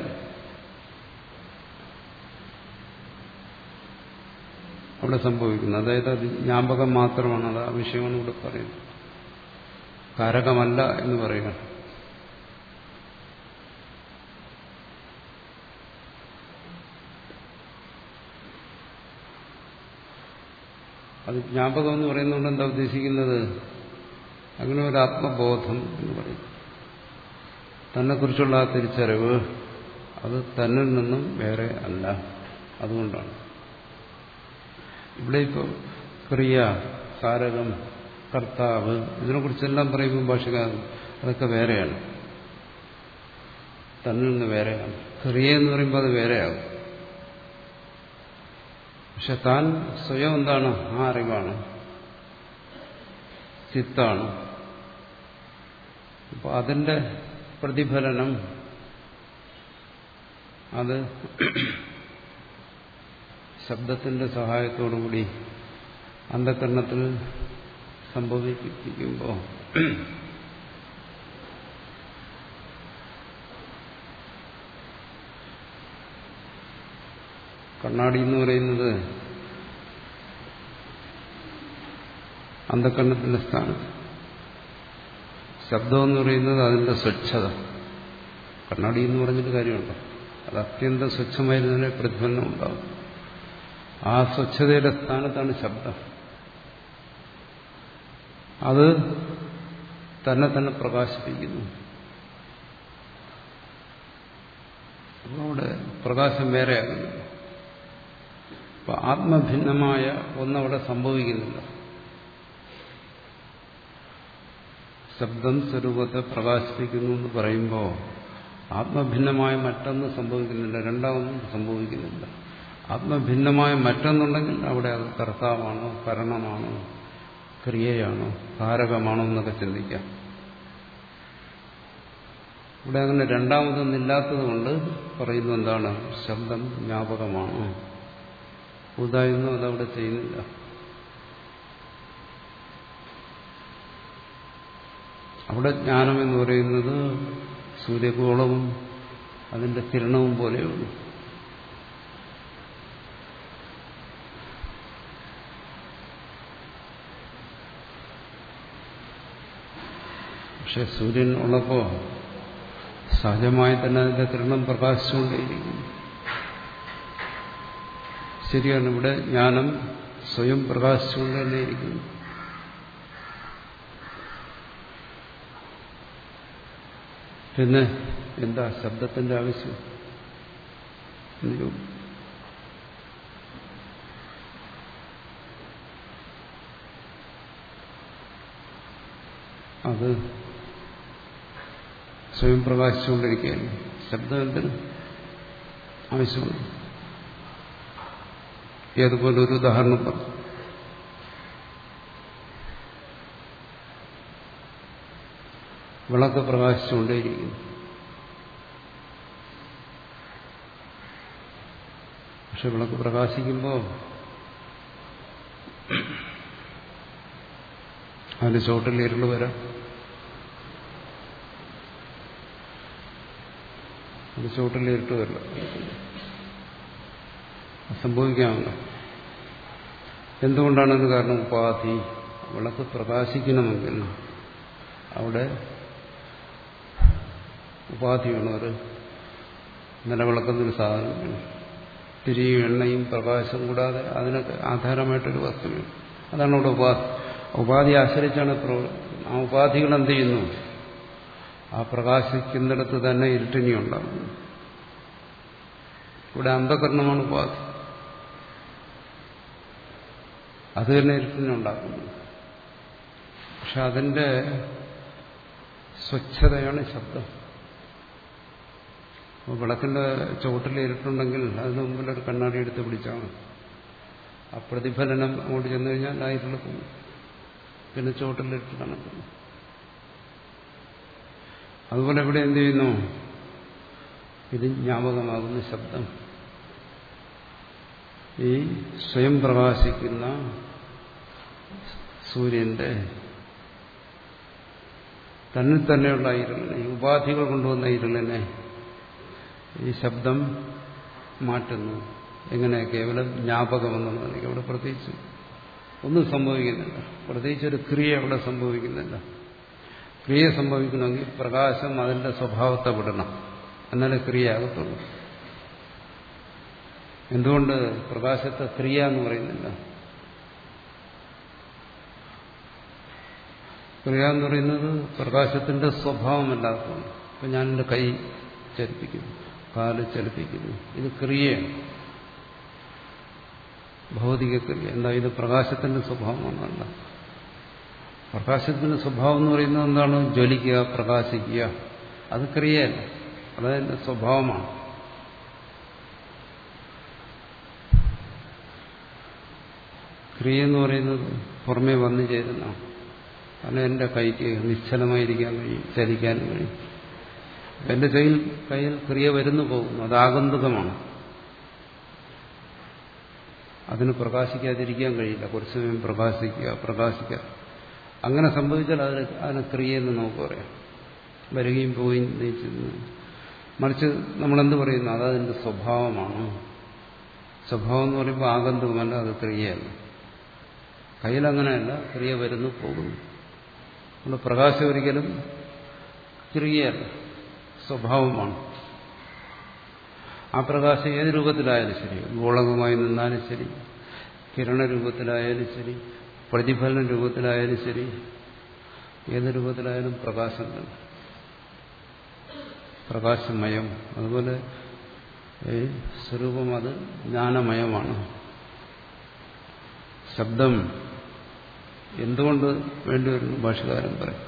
A: അവിടെ സംഭവിക്കുന്നത് അതായത് അത് ജ്ഞാപകം മാത്രമാണ്. അത് ആ വിഷയമാണ് ഇവിടെ പറയുന്നത്. കാരകമല്ല എന്ന് പറയുക. അത് ജ്ഞാപകം എന്ന് പറയുന്നതുകൊണ്ട് എന്താ ഉദ്ദേശിക്കുന്നത്? അങ്ങനെ ഒരു ആത്മബോധം എന്ന് പറയും. തന്നെക്കുറിച്ചുള്ള ആ തിരിച്ചറിവ് അത് തന്നിൽ നിന്നും വേറെ അല്ല. അതുകൊണ്ടാണ് ഇവിടെ ഇപ്പോൾ ക്രിയ, കാരകം, കർത്താവ് ഇതിനെക്കുറിച്ചെല്ലാം പറയുമ്പോൾ ഭാഷകാരൻ അതൊക്കെ വേറെയാണ്, തന്നിൽ നിന്ന് വേറെയാണ്. ക്രിയ എന്ന് പറയുമ്പോൾ അത് വേറെയാകും. പക്ഷെ താൻ സ്വയം എന്താണ്? ആ അറിവാണ്, ചിത്താണ്. അപ്പോൾ അതിന്റെ പ്രതിഫലനം അത് ശബ്ദത്തിന്റെ സഹായത്തോടുകൂടി അന്ധകരണത്തിൽ സംഭവിപ്പിക്കുമ്പോൾ കണ്ണാടി എന്ന് പറയുന്നത് അന്ധകരണത്തിന്റെ സ്ഥാനത്ത്, ശബ്ദം എന്ന് പറയുന്നത് അതിന്റെ സ്വച്ഛത. കണ്ണാടി എന്ന് പറഞ്ഞിട്ട് കാര്യമുണ്ടോ? അത് അത്യന്തം സ്വച്ഛമായിരുന്നതിനെ പ്രതിഫലനം ഉണ്ടാകും. ആ സ്വച്ഛതയുടെ സ്ഥാനത്താണ് ശബ്ദം. അത് തന്നെ തന്നെ പ്രകാശിപ്പിക്കുന്നു. അപ്പോൾ അവിടെ പ്രകാശം വേറെയാകുന്നു. അപ്പൊ ആത്മഭിന്നമായ ഒന്നവിടെ സംഭവിക്കുന്നില്ല. ശബ്ദം സ്വരൂപത്തെ പ്രകാശിപ്പിക്കുന്നു എന്ന് പറയുമ്പോൾ ആത്മഭിന്നമായ മറ്റൊന്നും സംഭവിക്കുന്നില്ല, രണ്ടാമൊന്നും സംഭവിക്കുന്നില്ല. ആത്മഭിന്നമായ മറ്റൊന്നുണ്ടെങ്കിൽ അവിടെ അത് കർത്താവാണോ, കരണമാണോ, ക്രിയയാണോ, കാരകമാണോ എന്നൊക്കെ ചിന്തിക്കാം. ഇവിടെ അങ്ങനെ രണ്ടാമതൊന്നില്ലാത്തത് കൊണ്ട് പറയുന്നു എന്താണ്, ശബ്ദം ജ്ഞാപകമാണ്. ഉദാഹരണം അതവിടെ ചെയ്യുന്നില്ല. അവിടെ ജ്ഞാനം എന്ന് പറയുന്നത് സൂര്യഗോളവും അതിന്റെ കിരണവും പോലെയുള്ളൂ. പക്ഷെ സൂര്യൻ ഉള്ളപ്പോ സഹജമായി തന്നെ അതിന്റെ കിരണം പ്രകാശിച്ചുകൊണ്ടേയിരിക്കുന്നു. ശരിയാണ്, ഇവിടെ ജ്ഞാനം സ്വയം പ്രകാശിച്ചുകൊണ്ട് തന്നെ ഇരിക്കുന്നു. പിന്നെ എന്താ ശബ്ദത്തിന്റെ ആവശ്യം? അത് സ്വയം പ്രകാശിച്ചുകൊണ്ടിരിക്കുകയാണ്. ശബ്ദം എന്തിന് ആവശ്യമുണ്ട്? ഏതുപോലെ ഒരു ഉദാഹരണം പറഞ്ഞു. വിളക്ക് പ്രകാശിച്ചുകൊണ്ടേയിരിക്കുന്നു. പക്ഷെ വിളക്ക് പ്രകാശിക്കുമ്പോൾ അതിന് ചോട്ടിൽ ഇരുള് വരാം. അത് ചോട്ടിൽ ഇരുട്ട് വരില്ല, സംഭവിക്കാമല്ലോ. എന്തുകൊണ്ടാണെന്ന് കാരണം ഉപാധി. വിളക്ക് പ്രകാശിക്കണമെങ്കിൽ അവിടെ ഉപാധി വേണം. ഒരു നിലവിളക്കുന്നൊരു സാധനം വേണം. തിരിയും എണ്ണയും പ്രകാശം കൂടാതെ അതിനൊക്കെ ആധാരമായിട്ടൊരു വസ്തു വേണം. അതാണ് അവിടെ ഉപാധി. ഉപാധി ആശ്രയിച്ചാണ് പ്രവർത്തിക്കുന്നത്. ആ ഉപാധികൾ എന്ത് ചെയ്യുന്നു? ആ പ്രകാശിക്കുന്നിടത്ത് തന്നെ ഇരുട്ടിനി ഉണ്ടാകുന്നു. ഇവിടെ അന്ധകരണമാണ് ഉപാധി. അത് തന്നെ ഇരുട്ടിനുണ്ടാക്കുന്നു. പക്ഷെ അതിന്റെ സ്വച്ഛതയാണ് ശബ്ദം. അപ്പോൾ വിളക്കിന്റെ ചുവട്ടിൽ ഇരുട്ടുണ്ടെങ്കിൽ അതിന് മുമ്പിൽ ഒരു കണ്ണാടി എടുത്ത് പിടിച്ചാണ് ആ പ്രതിഫലനം അങ്ങോട്ട് ചെന്നു കഴിഞ്ഞാൽ ആ ഇരുള് പോകും. പിന്നെ ചുവട്ടിൽ ഇരുട്ട് കാണപ്പെടുന്നു. അതുപോലെ ഇവിടെ എന്ത് ചെയ്യുന്നു? ഇത് ജ്ഞാപകമാകുന്ന ശബ്ദം. ഈ സ്വയം പ്രകാശിക്കുന്ന സൂര്യന്റെ തന്നിൽ തന്നെയുള്ള ഇരുളിനെ, ഈ ഉപാധികൾ കൊണ്ടുവന്ന ഇരുളിനെ ഈ ശബ്ദം മാറ്റുന്നു. എങ്ങനെ? കേവലം ജ്ഞാപകമെന്നുള്ളത്. അവിടെ പ്രത്യേകിച്ച് ഒന്നും സംഭവിക്കുന്നില്ല. പ്രത്യേകിച്ചൊരു ക്രിയ അവിടെ സംഭവിക്കുന്നില്ല. ക്രിയ സംഭവിക്കണമെങ്കിൽ പ്രകാശം അതിന്റെ സ്വഭാവത്തെ വിടണം, എന്നാലേ ക്രിയ ആകത്തുള്ളൂ. എന്തുകൊണ്ട് പ്രകാശത്തെ ക്രിയ എന്ന് പറയുന്നില്ല? ക്രിയ എന്ന് പറയുന്നത് പ്രകാശത്തിന്റെ സ്വഭാവമല്ലാത്തതുകൊണ്ട്. ഇപ്പം ഞാൻ എൻ്റെ കൈ ചലിപ്പിക്കുന്നു, കാല് ചലിപ്പിക്കുന്നു, ഇത് ക്രിയയാണ്, ഭൗതിക ക്രിയ. എന്താ? ഇത് പ്രകാശത്തിന്റെ സ്വഭാവമാണല്ല. പ്രകാശത്തിന്റെ സ്വഭാവം എന്ന് പറയുന്നത് എന്താണ്? ജ്വലിക്കുക, പ്രകാശിക്കുക. അത് ക്രിയയല്ല, അതതിന്റെ സ്വഭാവമാണ്. ക്രിയ എന്ന് പറയുന്നത് പുറമേ വന്നു ചേരുന്നതാണ്. കാരണം എൻ്റെ കൈക്ക് നിശ്ചലമായിരിക്കാൻ കഴിയും, ചലിക്കാനും കഴിയും. എന്റെ കയ്യിൽ കയ്യിൽ ക്രിയ വരുന്നു പോകുന്നു, അത് ആഗന്തുകമാണ്. അതിന് പ്രകാശിക്കാതിരിക്കാൻ കഴിയില്ല. കുറച്ചു സമയം പ്രകാശിക്കുക പ്രകാശിക്കുക അങ്ങനെ സംഭവിച്ചാൽ അതിന് അതിന് ക്രിയയെന്ന് നമുക്ക് പറയാം. വരികയും പോവുകയും ചെയ്യുന്നു. മറിച്ച് നമ്മളെന്ത് പറയുന്നു, അതതിൻ്റെ സ്വഭാവമാണ്. സ്വഭാവം എന്ന് പറയുമ്പോൾ ആഗന്തുകമല്ല, അത് ക്രിയയല്ല. കയ്യിലങ്ങനെയല്ല, ക്രിയ വരുന്നു പോകുന്നു. നമ്മുടെ പ്രകാശം ഒരിക്കലും ക്രിയയല്ല, സ്വഭാവമാണ്. ആ പ്രകാശം ഏത് രൂപത്തിലായാലും ശരി, ഗോളകമായി നിന്നാലും ശരി, കിരണരൂപത്തിലായാലും ശരി, പ്രതിഫലന രൂപത്തിലായാലും ശരി, ഏത് രൂപത്തിലായാലും പ്രകാശം തന്നെ, പ്രകാശമയം. അതുപോലെ ഈ സ്വരൂപം അത് ജ്ഞാനമയമാണ്. ശബ്ദം എന്തുകൊണ്ട് വേണ്ടിവരുന്നു ഭാഷകാരൻ പറയും.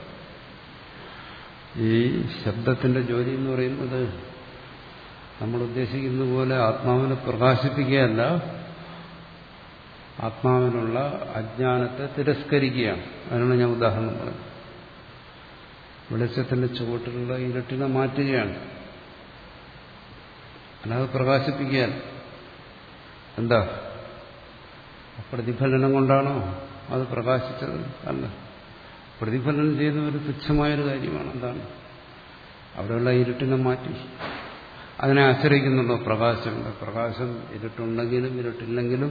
A: ഈ ശബ്ദത്തിന്റെ ജോലി എന്ന് പറയുന്നത് നമ്മൾ ഉദ്ദേശിക്കുന്ന പോലെ ആത്മാവിനെ പ്രകാശിപ്പിക്കുകയല്ല, ആത്മാവിനുള്ള അജ്ഞാനത്തെ തിരസ്കരിക്കുകയാണ്. അതിനാണ് ഞാൻ ഉദാഹരണം പറഞ്ഞത്. വെളിച്ചത്തിന്റെ ചുവട്ടിലുള്ള ഇരുട്ടിനെ മാറ്റുകയാണ്, അല്ലാതെ പ്രകാശിപ്പിക്കുകയല്ല. എന്താ, പ്രതിഫലനം കൊണ്ടാണോ അത് പ്രകാശിച്ചത്? അല്ല, പ്രതിഫലനം ചെയ്യുന്ന ഒരു തുച്ഛമായൊരു കാര്യമാണ്. എന്താണ്, അവിടെയുള്ള ഇരുട്ടിനെ മാറ്റി. അതിനെ ആശ്രയിക്കുന്നുണ്ടോ പ്രകാശമുണ്ട്. പ്രകാശം ഇരുട്ടുണ്ടെങ്കിലും ഇരുട്ടില്ലെങ്കിലും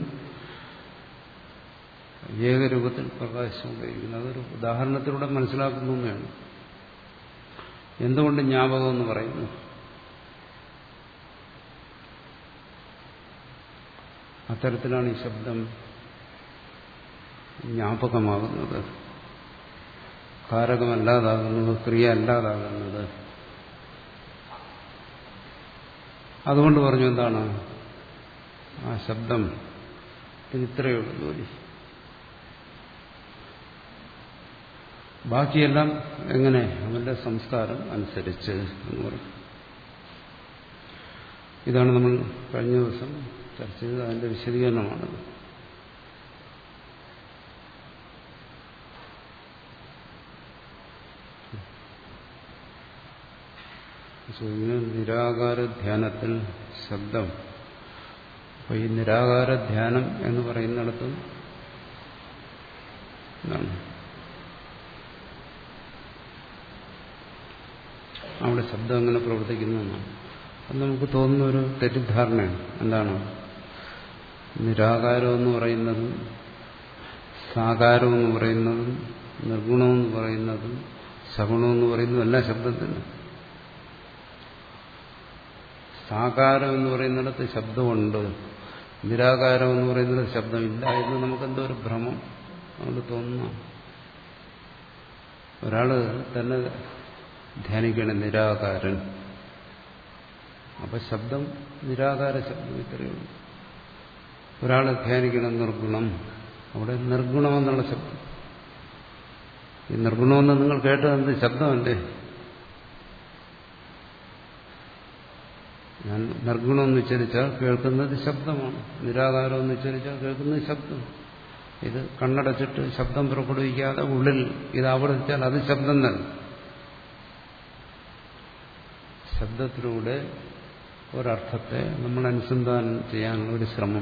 A: ഏകരൂപത്തിൽ പ്രകാശം ഉപയോഗിക്കുന്നത്. അതൊരു ഉദാഹരണത്തിലൂടെ മനസ്സിലാക്കുന്നതാണ്. എന്തുകൊണ്ട് ജ്ഞാപകം എന്ന് പറയുന്നു? അത്തരത്തിലാണ് ഈ ശബ്ദം ജ്ഞാപകമാകുന്നത്, കാരകമല്ലാതാകുന്നത്, ക്രിയ അല്ലാതാകുന്നത്. അതുകൊണ്ട് പറഞ്ഞു എന്താണ്, ആ ശബ്ദം ഇത്രയുള്ള ജോലി. ബാക്കിയെല്ലാം എങ്ങനെ, അവന്റെ സംസ്കാരം അനുസരിച്ച് എന്ന് പറയും. ഇതാണ് നമ്മൾ കഴിഞ്ഞ ദിവസം ചർച്ച ചെയ്തത്. അതിന്റെ വിശദീകരണമാണത്. നിരാകാര ധ്യാനത്തിൽ ശബ്ദം. അപ്പൊ ഈ നിരാകാര ധ്യാനം എന്ന് പറയുന്നിടത്തും എന്താണ്, അവിടെ ശബ്ദം എങ്ങനെ പ്രവർത്തിക്കുന്നു എന്നാണ്. അത് നമുക്ക് തോന്നുന്ന ഒരു തെറ്റിദ്ധാരണയാണ്. എന്താണ്, നിരാകാരം എന്ന് പറയുന്നതും സാകാരം എന്ന് പറയുന്നതും നിർഗുണമെന്ന് പറയുന്നതും സഗുണമെന്ന് പറയുന്നതും എല്ലാം ശബ്ദം തന്നെ. സാകാരം എന്ന് പറയുന്നിടത്ത് ശബ്ദമുണ്ട്, നിരാകാരം എന്ന് പറയുന്നിടത്ത് ശബ്ദമില്ല എന്ന് നമുക്കെന്തോ ഒരു ഭ്രമം അതുകൊണ്ട് തോന്നുന്നു. ഒരാള് തന്നെ ധ്യാനിക്കണം നിരാകാരൻ, അപ്പൊ ശബ്ദം നിരാകാര ശബ്ദം ഇത്രയുള്ളൂ. ഒരാളെ ധ്യാനിക്കണം നിർഗുണം, അവിടെ നിർഗുണമെന്നുള്ള ശബ്ദം. ഈ നിർഗുണമെന്ന് നിങ്ങൾ കേട്ടത് എന്ത് ശബ്ദമല്ലേ? ഞാൻ നിർഗുണം എന്ന് ഉച്ചരിച്ചാൽ കേൾക്കുന്നത് ശബ്ദമാണ്, നിരാകാരം എന്ന് ഉച്ചരിച്ചാൽ കേൾക്കുന്നത് ശബ്ദം. ഇത് കണ്ണടച്ചിട്ട് ശബ്ദം പുറപ്പെടുവിക്കാതെ ഉള്ളിൽ ഇത് ആവർത്തിച്ചാൽ അത് ശബ്ദം തന്നെ. ശബ്ദത്തിലൂടെ ഒരർത്ഥത്തെ നമ്മൾ അനുസന്ധാനം ചെയ്യാനുള്ള ഒരു ശ്രമം.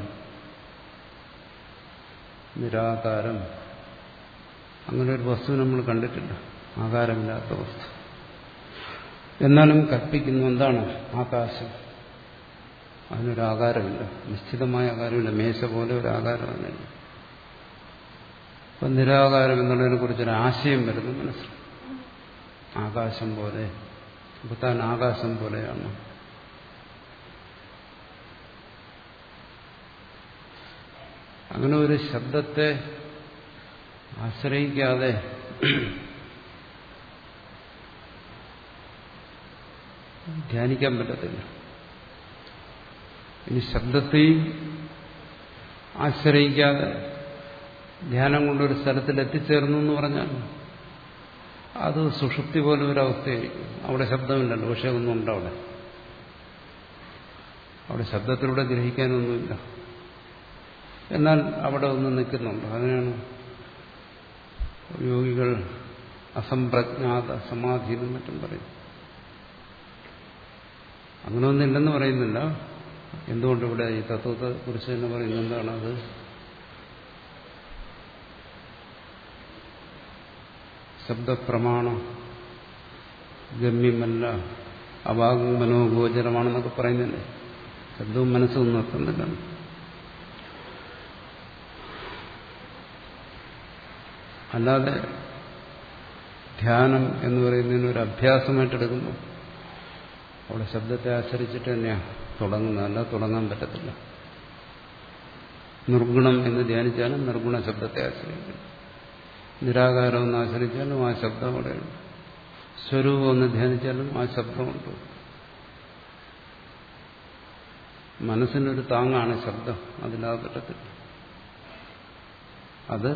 A: നിരാകാരം, അങ്ങനെ ഒരു വസ്തു നമ്മൾ കണ്ടിട്ടില്ല, ആകാരമില്ലാത്ത വസ്തു. എന്നാലും കൽപ്പിക്കുന്നു എന്താണ്, ആകാശം. അതിനൊരാകാരമില്ല, നിശ്ചിതമായ ആകാരമില്ല, മേശ പോലെ ഒരു ആകാരമല്ല. അപ്പം നിരാകാരം എന്നുള്ളതിനെ കുറിച്ചൊരു ആശയം വരുന്നു മനസ്സിൽ. ആകാശം പോലെ, ഇപ്പൊ താൻ ആകാശം പോലെയാണ്. അങ്ങനെ ഒരു ശബ്ദത്തെ ആശ്രയിക്കാതെ ധ്യാനിക്കാൻ പറ്റത്തില്ല. ഇനി ശബ്ദത്തെയും ആശ്രയിക്കാതെ ധ്യാനം കൊണ്ടൊരു സ്ഥലത്തിൽ എത്തിച്ചേർന്നു എന്ന് പറഞ്ഞാൽ അത് സുഷുപ്തി പോലെ ഒരു അവസ്ഥയായിരിക്കും. അവിടെ ശബ്ദമില്ലല്ലോ, പക്ഷെ ഒന്നുണ്ട് അവിടെ. അവിടെ ശബ്ദത്തിലൂടെ ഗ്രഹിക്കാനൊന്നുമില്ല, എന്നാൽ അവിടെ ഒന്ന് നിൽക്കുന്നുണ്ട്. അതിനാണ് യോഗികൾ അസംപ്രജ്ഞാത സമാധി എന്നും മറ്റും പറയും. അങ്ങനെ ഒന്നില്ലെന്ന് പറയുന്നില്ല. എന്തുകൊണ്ട് ഇവിടെ ഈ തത്വത്തെ കുറിച്ച് തന്നെ പറയുന്നത് എന്താണ്? അത് ശബ്ദപ്രമാണ ഗമ്യമല്ല, അവാങ്മനോ ഗോചരമാണെന്നൊക്കെ പറയുന്നില്ലേ. ശബ്ദവും മനസ്സും നിർത്തുന്നില്ല. അല്ലാതെ ധ്യാനം എന്ന് പറയുന്നതിന് ഒരു അഭ്യാസമായിട്ടെടുക്കുന്നു. അവിടെ ശബ്ദത്തെ ആശ്രയിച്ചിട്ട് തന്നെയാണ് തുടങ്ങുന്നത്, അല്ല തുടങ്ങാൻ പറ്റത്തില്ല. നിർഗുണം എന്ന് ധ്യാനിച്ചാലും നിർഗുണ ശബ്ദത്തെ ആശ്രയിക്കും. നിരാകാരം എന്ന് ആശ്രയിച്ചാലും ആ ശബ്ദം അവിടെയുണ്ട്. സ്വരൂപം എന്ന് ധ്യാനിച്ചാലും ആ ശബ്ദമുണ്ട്. മനസ്സിനൊരു താങ്ങാണ് ശബ്ദം, അതില്ലാതെ പറ്റത്തില്ല. അത്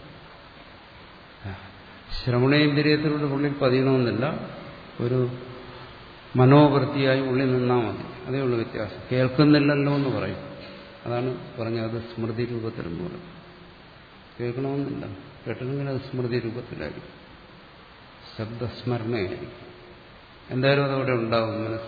A: ശ്രവണേന്ദ്രിയത്തിലൂടെ ഉള്ളിൽ പതിയണമെന്നില്ല, ഒരു മനോവൃത്തിയായി ഉള്ളിൽ നിന്നാൽ മതി. അതേ ഉള്ളൂ വ്യത്യാസം. കേൾക്കുന്നില്ലല്ലോ എന്ന് പറയും. അതാണ് പറഞ്ഞത്, അത് സ്മൃതി രൂപത്തിലും പോലെ. കേൾക്കണമെന്നില്ല, കേട്ടണമെങ്കിൽ അത് സ്മൃതി രൂപത്തിലായിരിക്കും, ശബ്ദസ്മരണയായിരിക്കും. എന്തായാലും അതവിടെ ഉണ്ടാവും മനസ്സ്.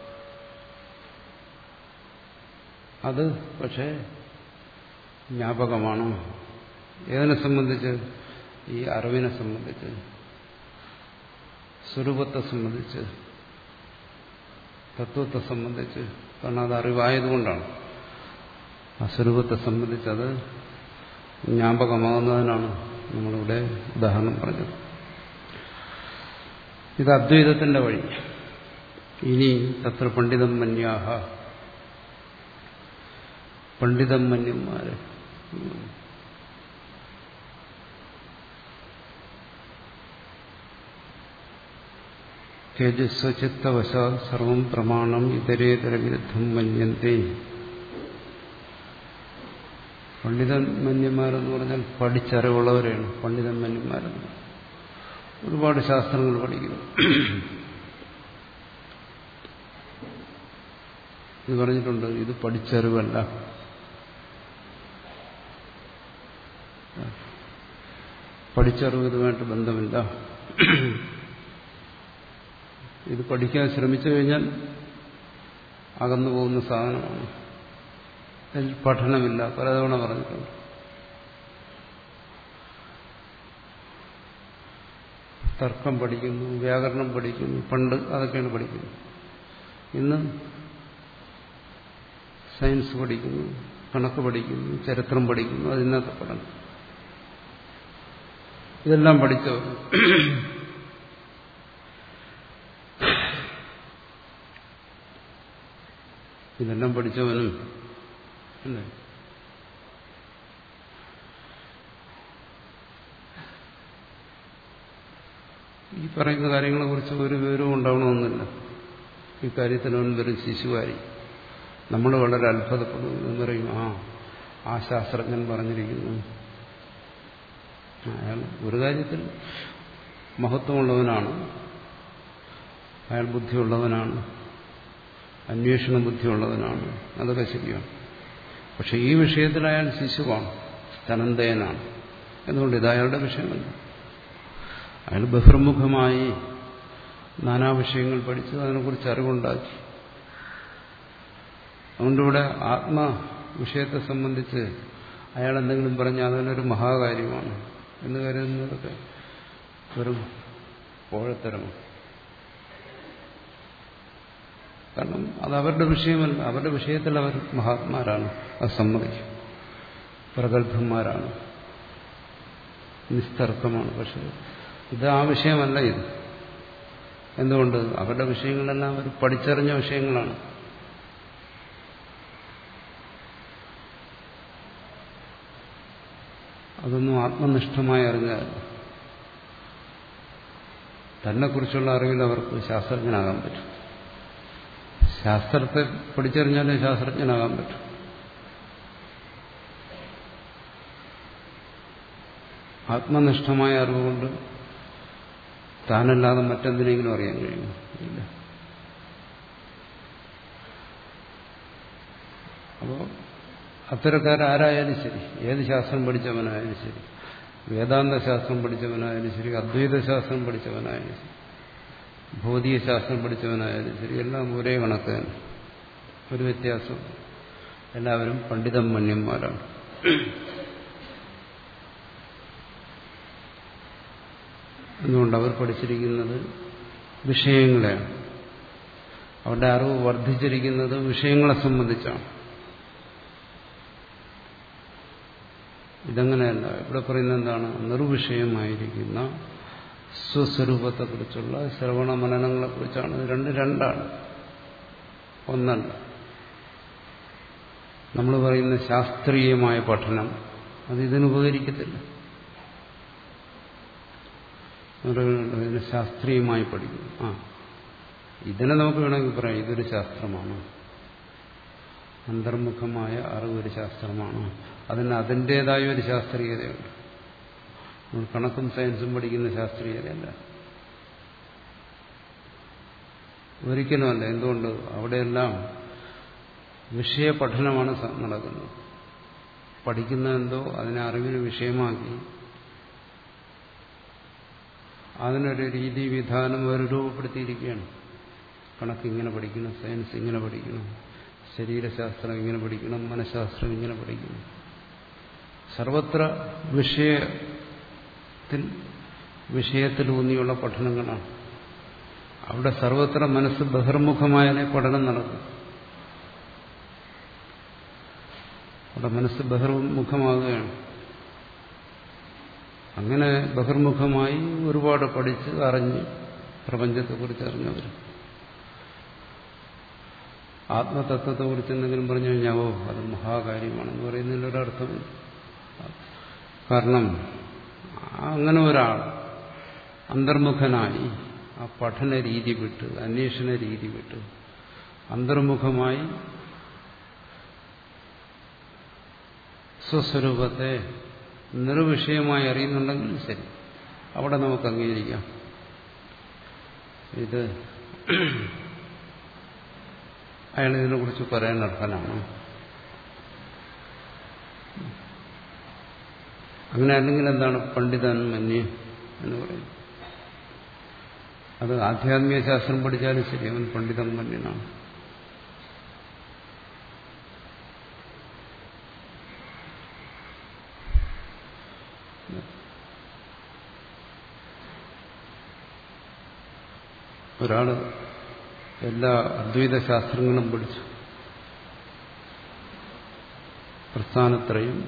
A: അത് പക്ഷേ ജ്ഞാപകമാണ്. ഏതിനെ സംബന്ധിച്ച്? ഈ അറിവിനെ സംബന്ധിച്ച്, സ്വരൂപത്തെ സംബന്ധിച്ച്, തത്വത്തെ സംബന്ധിച്ച്. കാരണം അത് അറിവായതുകൊണ്ടാണ്. ആ സ്വരൂപത്തെ സംബന്ധിച്ചത് ജ്ഞാപകമാകുന്നതിനാണ് നമ്മളിവിടെ ഉദാഹരണം പറഞ്ഞത്. ഇത് അദ്വൈതത്തിന്റെ വഴി. ഇനി തത്ര പണ്ഡിതം മന്യാഹ, പണ്ഡിതം മന്യന്മാര്, തേജസ്വചിത്തവശാ സർവം പ്രമാണം ഇതരേതര വിരുദ്ധം മന്യന്തേ. പണ്ഡിതന്മാന്യന്മാരെന്ന് പറഞ്ഞാൽ പഠിച്ചറിവുള്ളവരെയാണ് പണ്ഡിതന്മാന്യന്മാരെന്ന്. ഒരുപാട് ശാസ്ത്രങ്ങൾ പഠിക്കുന്നു. ഇത് പറഞ്ഞിട്ടുണ്ട്, ഇത് പഠിച്ചറിവല്ല. പഠിച്ചറിവ് ഇതുമായിട്ട് ബന്ധമില്ല. ഇത് പഠിക്കാൻ ശ്രമിച്ചു കഴിഞ്ഞാൽ അകന്നു പോകുന്ന സാധനമാണ്. അതിൽ പഠനമില്ല. പലതവണ പറഞ്ഞിട്ടുണ്ട്. തർക്കം പഠിക്കുന്നു, വ്യാകരണം പഠിക്കുന്നു. പണ്ട് അതൊക്കെയാണ് പഠിക്കുന്നത്. ഇന്ന് സയൻസ് പഠിക്കുന്നു, കണക്ക് പഠിക്കുന്നു, ചരിത്രം പഠിക്കുന്നു. അത് ഇന്നത്തെ പഠനം. ഇതെല്ലാം പഠിച്ചവർ. ഇതെല്ലാം പഠിച്ചവനും അല്ലേ ഈ പറയുന്ന കാര്യങ്ങളെ കുറിച്ച് ഒരു വിവരവും ഉണ്ടാവണമെന്നില്ല. ഈ കാര്യത്തിൽ അവൻ വെറും ശിശുവായി. നമ്മൾ വളരെ അത്ഭുതപ്പെടും എന്ന് പറയും. ആ ആ ശാസ്ത്രജ്ഞൻ പറഞ്ഞിരിക്കുന്നു. അയാൾ ഒരു കാര്യത്തിൽ മഹത്വമുള്ളവനാണ്, അയാൾ ബുദ്ധിയുള്ളവനാണ്, അന്വേഷണ ബുദ്ധിയുള്ളവനാണ്. അതൊക്കെ ശരിയാണ്. പക്ഷെ ഈ വിഷയത്തിൽ അയാൾ ശിശുവാണ്, ധനന്തയനാണ്. എന്തുകൊണ്ട്? ഇത് അയാളുടെ വിഷയമല്ല. അയാൾ ബഹിർമുഖമായി നാനാ വിഷയങ്ങൾ പഠിച്ചു, അതിനെക്കുറിച്ച് അറിവുണ്ടാക്കി. അതുകൊണ്ടിവിടെ ആത്മവിഷയത്തെ സംബന്ധിച്ച് അയാൾ എന്തെങ്കിലും പറഞ്ഞാൽ അതിനൊരു മഹാകാര്യമാണ് എന്ന് കരുതുന്നതൊക്കെ വെറും പോഴത്തരമാണ്. കാരണം അത് അവരുടെ വിഷയമല്ല. അവരുടെ വിഷയത്തിൽ അവർ മഹാത്മാരാണ്, അത് സമ്മതിക്കും. പ്രഗത്ഭന്മാരാണ്, നിസ്തർക്കമാണ്. പക്ഷെ ഇത് ആ വിഷയമല്ല. ഇത് എന്തുകൊണ്ട്? അവരുടെ വിഷയങ്ങളെല്ലാം അവർ പഠിച്ചറിഞ്ഞ വിഷയങ്ങളാണ്. അതൊന്നും ആത്മനിഷ്ഠമായി അറിഞ്ഞാൽ തന്നെക്കുറിച്ചുള്ള അറിവിൽ അവർക്ക് ശാസ്ത്രജ്ഞനാകാൻ പറ്റും. ശാസ്ത്രത്തെ പഠിച്ചറിഞ്ഞാലേ ശാസ്ത്രജ്ഞനാകാൻ പറ്റും. ആത്മനിഷ്ഠമായ അറിവുകൊണ്ട് താനല്ലാതെ മറ്റെന്തിനെങ്കിലും അറിയാൻ കഴിയുമോ? ഇല്ല. അപ്പോൾ അത്തരക്കാരാരായാലും ശരി, ഏത് ശാസ്ത്രം പഠിച്ചവനായാലും ശരി, വേദാന്ത ശാസ്ത്രം പഠിച്ചവനായാലും ശരി, അദ്വൈത ശാസ്ത്രം പഠിച്ചവനായാലും ശരി, ഭൗതിക ശാസ്ത്രം പഠിച്ചവനായാലും ശരി എല്ലാം ഒരേ കണക്ക് തന്നെ, ഒരു വ്യത്യാസം. എല്ലാവരും പണ്ഡിതം മന്യന്മാരാണ്. അതുകൊണ്ട് അവർ പഠിച്ചിരിക്കുന്നത് വിഷയങ്ങളെയാണ്. അവരുടെ അറിവ് വർദ്ധിച്ചിരിക്കുന്നത് വിഷയങ്ങളെ സംബന്ധിച്ചാണ്. ഇതങ്ങനെയല്ല. ഇവിടെ പറയുന്നത് എന്താണ്? നിർവിഷയമായിരിക്കുന്ന സ്വസ്വരൂപത്തെക്കുറിച്ചുള്ള ശ്രവണ മനനങ്ങളെക്കുറിച്ചാണ്. ഇത് രണ്ട് രണ്ടാണ്, ഒന്നല്ല. നമ്മൾ പറയുന്ന ശാസ്ത്രീയമായ പഠനം അത് ഇതിനുപകരിക്കത്തില്ല. ഇതിനെ ശാസ്ത്രീയമായി പഠിക്കും. ആ ഇതിനെ നമുക്ക് വേണമെങ്കിൽ പറയാം ഇതൊരു ശാസ്ത്രമാണ്, അന്തർമുഖമായ അറിവ് ഒരു ശാസ്ത്രമാണ്. അതിന് അതിൻ്റെതായ ഒരു ശാസ്ത്രീയതയുണ്ട്. നമ്മൾ കണക്കും സയൻസും പഠിക്കുന്ന ശാസ്ത്രീയതയല്ല, ഒരിക്കലുമല്ല. എന്തുകൊണ്ട്? അവിടെയെല്ലാം വിഷയപഠനമാണ് നടക്കുന്നത്. പഠിക്കുന്നതെന്തോ അതിനെ അറിവിന് വിഷയമാക്കി അതിനൊരു രീതി വിധാനം അവർ രൂപപ്പെടുത്തിയിരിക്കുകയാണ്. കണക്ക് ഇങ്ങനെ പഠിക്കണം, സയൻസ് ഇങ്ങനെ പഠിക്കണം, ശരീരശാസ്ത്രം ഇങ്ങനെ പഠിക്കണം, മനഃശാസ്ത്രം ഇങ്ങനെ പഠിക്കണം. സർവത്ര വിഷയത്തിൽ വിഷയത്തിലൂന്നിയുള്ള പഠനങ്ങളാണ്. അവിടെ സർവത്ര മനസ്സ് ബഹിർമുഖമായാലേ പഠനം നടക്കും. അവിടെ മനസ്സ് ബഹിർമുഖമാകുകയാണ്. അങ്ങനെ ബഹിർമുഖമായി ഒരുപാട് പഠിച്ച് അറിഞ്ഞ് പ്രപഞ്ചത്തെക്കുറിച്ച് അറിഞ്ഞവർ ആത്മതത്വത്തെക്കുറിച്ച് എന്തെങ്കിലും പറഞ്ഞു കഴിഞ്ഞാവോ അത് മഹാകാര്യമാണെന്ന് പറയുന്നതിൽ ഒരർത്ഥമില്ല. കാരണം അങ്ങനെ ഒരാൾ അന്തർമുഖനായി ആ പഠന രീതി വിട്ട് അന്വേഷണ രീതി വിട്ട് അന്തർമുഖമായി സ്വസ്വരൂപത്തെ നിർവിഷയമായി അറിയുന്നുണ്ടെങ്കിൽ ശരി, അവിടെ നമുക്ക് അംഗീകരിക്കാം. ഇത് അയാൾ ഇതിനെക്കുറിച്ച് പറയാൻ അർഹനാണ്. അങ്ങനെ അല്ലെങ്കിൽ എന്താണ് പണ്ഡിതൻ മന്യ എന്ന് പറയുന്നത്? അത് ആധ്യാത്മിക ശാസ്ത്രം പഠിച്ചാലും ശരി, അവൻ പണ്ഡിതൻ മന്യനാണ്. ഒരാള് എല്ലാ അദ്വൈത ശാസ്ത്രങ്ങളും പഠിച്ചു, പ്രസ്ഥാനത്രയം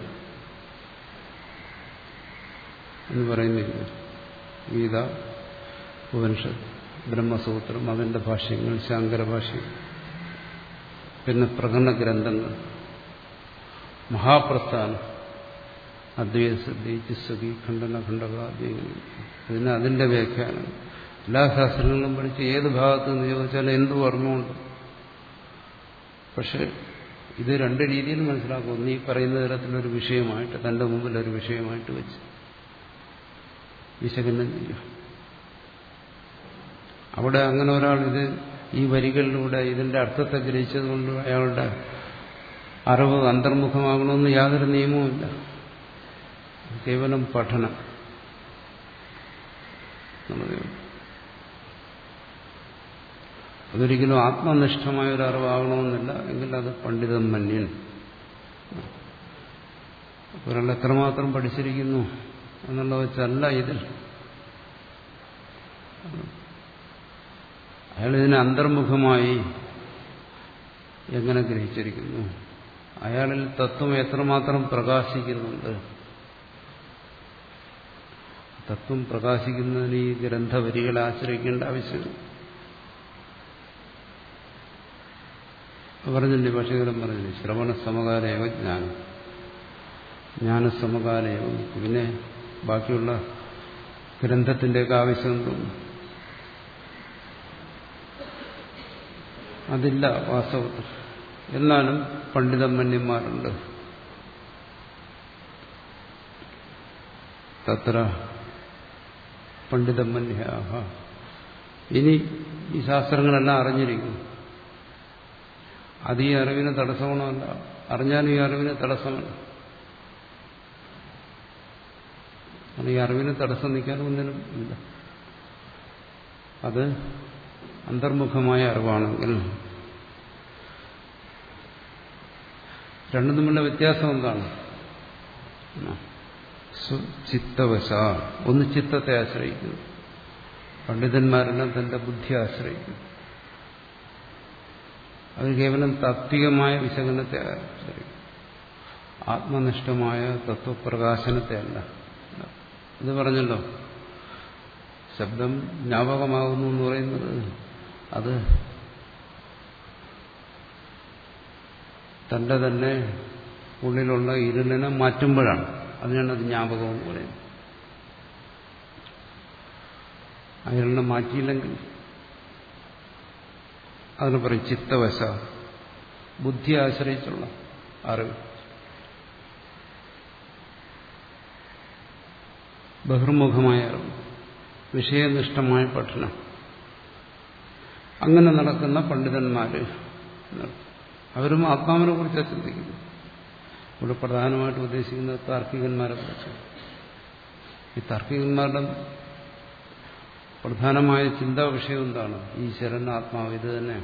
A: എന്ന് പറയുന്നില്ല, ഗീത, ഉപനിഷത്ത്, ബ്രഹ്മസൂത്രം, അതിന്റെ ഭാഷ്യങ്ങൾ, ശാങ്കര ഭാഷ്യങ്ങൾ, പിന്നെ പ്രകടന ഗ്രന്ഥങ്ങൾ, മഹാപ്രസ്ഥാനം, അദ്വൈത സിദ്ധി, ചിസ്സതി, ഖണ്ഡന ഖണ്ഡകാദ്യങ്ങൾ, അതിന് അതിന്റെ വ്യാഖ്യാനം, എല്ലാ ശാസ്ത്രങ്ങളും പഠിച്ച് ഏത് ഭാഗത്ത് നിന്ന് ചോദിച്ചാൽ എന്ത് ഓർമ്മയുണ്ട്. പക്ഷെ ഇത് രണ്ട് രീതിയിൽ മനസ്സിലാക്കും. ഒന്ന് ഈ പറയുന്ന തരത്തിലൊരു വിഷയമായിട്ട് തന്റെ മുമ്പിൽ ഒരു വിഷയമായിട്ട് വെച്ച് വിശകലനം ചെയ്യും. അവിടെ അങ്ങനെ ഒരാൾ ഇത് ഈ വരികളിലൂടെ ഇതിന്റെ അർത്ഥത്തെ ഗ്രഹിച്ചതുകൊണ്ട് അയാളുടെ അറിവ് അന്തർമുഖമാകണമെന്ന് യാതൊരു നിയമവുമില്ല. കേവലം പഠനം. അതൊരിക്കലും ആത്മനിഷ്ഠമായ ഒരു അറിവാകണമെന്നില്ല. എങ്കിൽ അത് പണ്ഡിതൻ മന്യൻ. ഒരാൾ എത്രമാത്രം പഠിച്ചിരിക്കുന്നു എന്നുള്ള വെച്ചല്ല ഇതിൽ. അയാൾ ഇതിനെ അന്തർമുഖമായി എങ്ങനെ ഗ്രഹിച്ചിരിക്കുന്നു, അയാളിൽ തത്വം എത്രമാത്രം പ്രകാശിക്കുന്നുണ്ട്. തത്വം പ്രകാശിക്കുന്നതിന് ഈ ഗ്രന്ഥവരികളെ ആശ്രയിക്കേണ്ട ആവശ്യമില്ല. പറഞ്ഞില്ലേ, ഭാഷകാരൻ പറഞ്ഞില്ലേ, ശ്രവണ സമകാലയോ ജ്ഞാനം, ജ്ഞാനസമകാലയോ. പിന്നെ ബാക്കിയുള്ള ഗ്രന്ഥത്തിൻ്റെയൊക്കെ ആവശ്യം തോന്നും. അതില്ല വാസ്തവത്തിൽ. എന്നാലും പണ്ഡിതന്മാരുണ്ട്. തത്ര പണ്ഡിതന്മാരാഹ. ഇനി ഈ ശാസ്ത്രങ്ങളെല്ലാം അറിഞ്ഞിരിക്കുന്നു. അത് ഈ അറിവിന് തടസ്സമാണല്ല, അറിഞ്ഞാലും ഈ അറിവിന് തടസ്സമല്ല. ഈ അറിവിന് തടസ്സം നിൽക്കാനും ഒന്നിനും ഇല്ല. അത് അന്തർമുഖമായ അറിവാണെങ്കിൽ രണ്ടും തമ്മിലുള്ള വ്യത്യാസം എന്താണ്? ചിത്തവശ, ഒന്ന് ചിത്തത്തെ ആശ്രയിക്കുന്നു. പണ്ഡിതന്മാരെല്ലാം തന്റെ ബുദ്ധിയെ ആശ്രയിക്കുന്നു. അത് കേവലം താത്വികമായ വിശകലനത്തെ ആശ്രയിക്കും, ആത്മനിഷ്ഠമായ തത്വപ്രകാശനത്തെ അല്ല. ഇത് പറഞ്ഞല്ലോ, ശബ്ദം ജ്ഞാപകമാകുന്നു എന്ന് പറയുന്നത് അത് തന്റെ തന്നെ ഉള്ളിലുള്ള ഇരുളിനെ മാറ്റുമ്പോഴാണ്. അതിനാണ് അത് ജ്ഞാപകം എന്ന് പറയുന്നത്. ആ ഇരുളിനെ മാറ്റിയില്ലെങ്കിൽ അതിന് പറയും ചിത്തവശ, ബുദ്ധിയെ ആശ്രയിച്ചുള്ള അറിവ്. ബഹിർമുഖമായ അറിവ്, വിഷയനിഷ്ഠമായ പഠനം. അങ്ങനെ നടക്കുന്ന പണ്ഡിതന്മാര് അവരും ആത്മാവിനെ കുറിച്ചാണ് ചിന്തിക്കുന്നത്. ഇവിടെ പ്രധാനമായിട്ട് ഉദ്ദേശിക്കുന്നത് താർക്കികന്മാരെ കുറിച്ച്. ഈ താർക്കികന്മാരുടെ പ്രധാനമായ ചിന്താ വിഷയം എന്താണ്? ഈശ്വരൻ, ആത്മാവ്, ഇത് തന്നെയാണ്.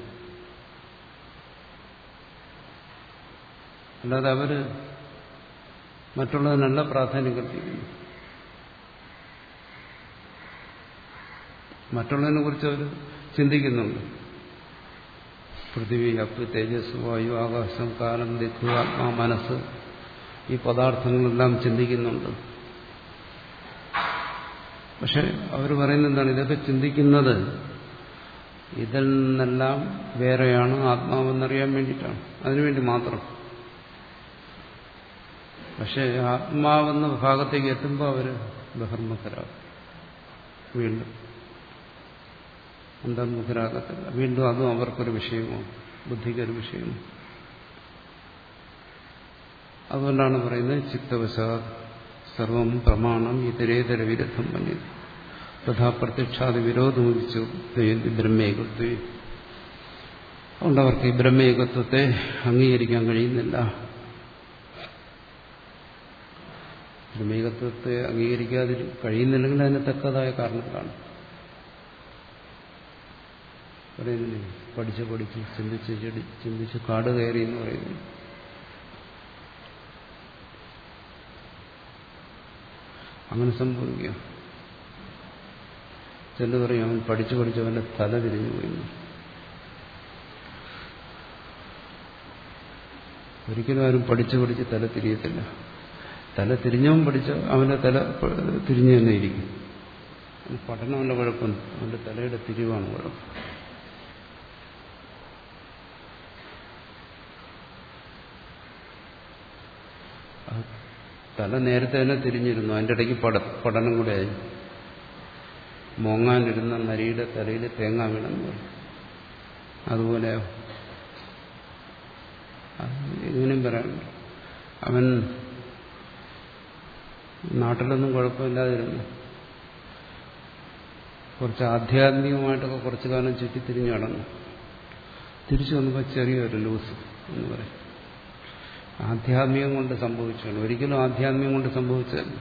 A: അല്ലാതെ അവര് മറ്റുള്ളതിനല്ല പ്രാധാന്യം കൽപ്പിക്കുന്നു. മറ്റുള്ളതിനെ കുറിച്ച് അവർ ചിന്തിക്കുന്നുണ്ട്. പൃഥ്വി, അപ്പ്, തേജസ്, വായു, ആകാശം, കാലം, ദിക്ക്, ആത്മാ, മനസ്സ്, ഈ പദാർത്ഥങ്ങളെല്ലാം ചിന്തിക്കുന്നുണ്ട്. പക്ഷെ അവർ പറയുന്നത് എന്താണ്? ഇതൊക്കെ ചിന്തിക്കുന്നത് ഇതിൽ നിന്നെല്ലാം വേറെയാണ് ആത്മാവെന്നറിയാൻ വേണ്ടിയിട്ടാണ്, അതിനുവേണ്ടി മാത്രം. പക്ഷെ ആത്മാവെന്ന ഭാഗത്തേക്ക് എത്തുമ്പോൾ അവർ ബഹിർമുഖരാകും, വീണ്ടും അന്തർമുഖരാകത്തില്ല. വീണ്ടും അതും അവർക്കൊരു വിഷയമോ ബുദ്ധിക്കൊരു വിഷയമോ. അതുകൊണ്ടാണ് പറയുന്നത് ചിത്തവശാ സർവം പ്രമാണം ഇതരേതര വിരുദ്ധം പണിയത് തഥാ പ്രത്യക്ഷാദി വിരോധമുദിച്ചു ബ്രഹ്മേകത്വ. അതുകൊണ്ട് അവർക്ക് ഈ ബ്രഹ്മേകത്വത്തെ അംഗീകരിക്കാൻ കഴിയുന്നില്ല. ബ്രഹ്മേകത്വത്തെ അംഗീകരിക്കാതെ കഴിയുന്നില്ലെങ്കിൽ അതിന് തക്കതായ കാരണം കാണും. പറയുന്നില്ലേ, പഠിച്ച് പഠിച്ച് ചിന്തിച്ച് ചെടി ചിന്തിച്ച് കാട് കയറി എന്ന് പറയുന്നു. അങ്ങനെ സംഭവിക്കുക. ചെല്ലു പറയും അവൻ പഠിച്ചു പഠിച്ച് അവന്റെ തല തിരിഞ്ഞു പോയി. ഒരിക്കലും ആരും പഠിച്ചു പഠിച്ച് തല തിരിയത്തില്ല. തല തിരിഞ്ഞവൻ പഠിച്ച അവന്റെ തല തിരിഞ്ഞു തന്നെ ഇരിക്കും. പഠനമല്ല കുഴപ്പം, അവന്റെ തലയുടെ തിരിവാണ് കുഴപ്പം. തല നേരത്തെ തന്നെ തിരിഞ്ഞിരുന്നു, അതിൻ്റെ ഇടയ്ക്ക് പഠ പഠനം കൂടെ ആയി. മോങ്ങാനിരുന്ന നരിയുടെ തലയിൽ തേങ്ങ വീണെന്ന് പറയും. അതുപോലെ എങ്ങനെയും പറയാനുണ്ട്. അവൻ നാട്ടിലൊന്നും കുഴപ്പമില്ലാതിരുന്നു, കുറച്ച് ആധ്യാത്മികമായിട്ടൊക്കെ കുറച്ചു കാലം ചുറ്റിത്തിരിഞ്ഞു നടന്നു. തിരിച്ചു വന്നപ്പോൾ ചെറിയൊരു ലൂസ് എന്ന് പറയും. ആധ്യാത്മികം കൊണ്ട് സംഭവിച്ചാണ്, ഒരിക്കലും ആധ്യാത്മികം കൊണ്ട് സംഭവിച്ചതല്ല.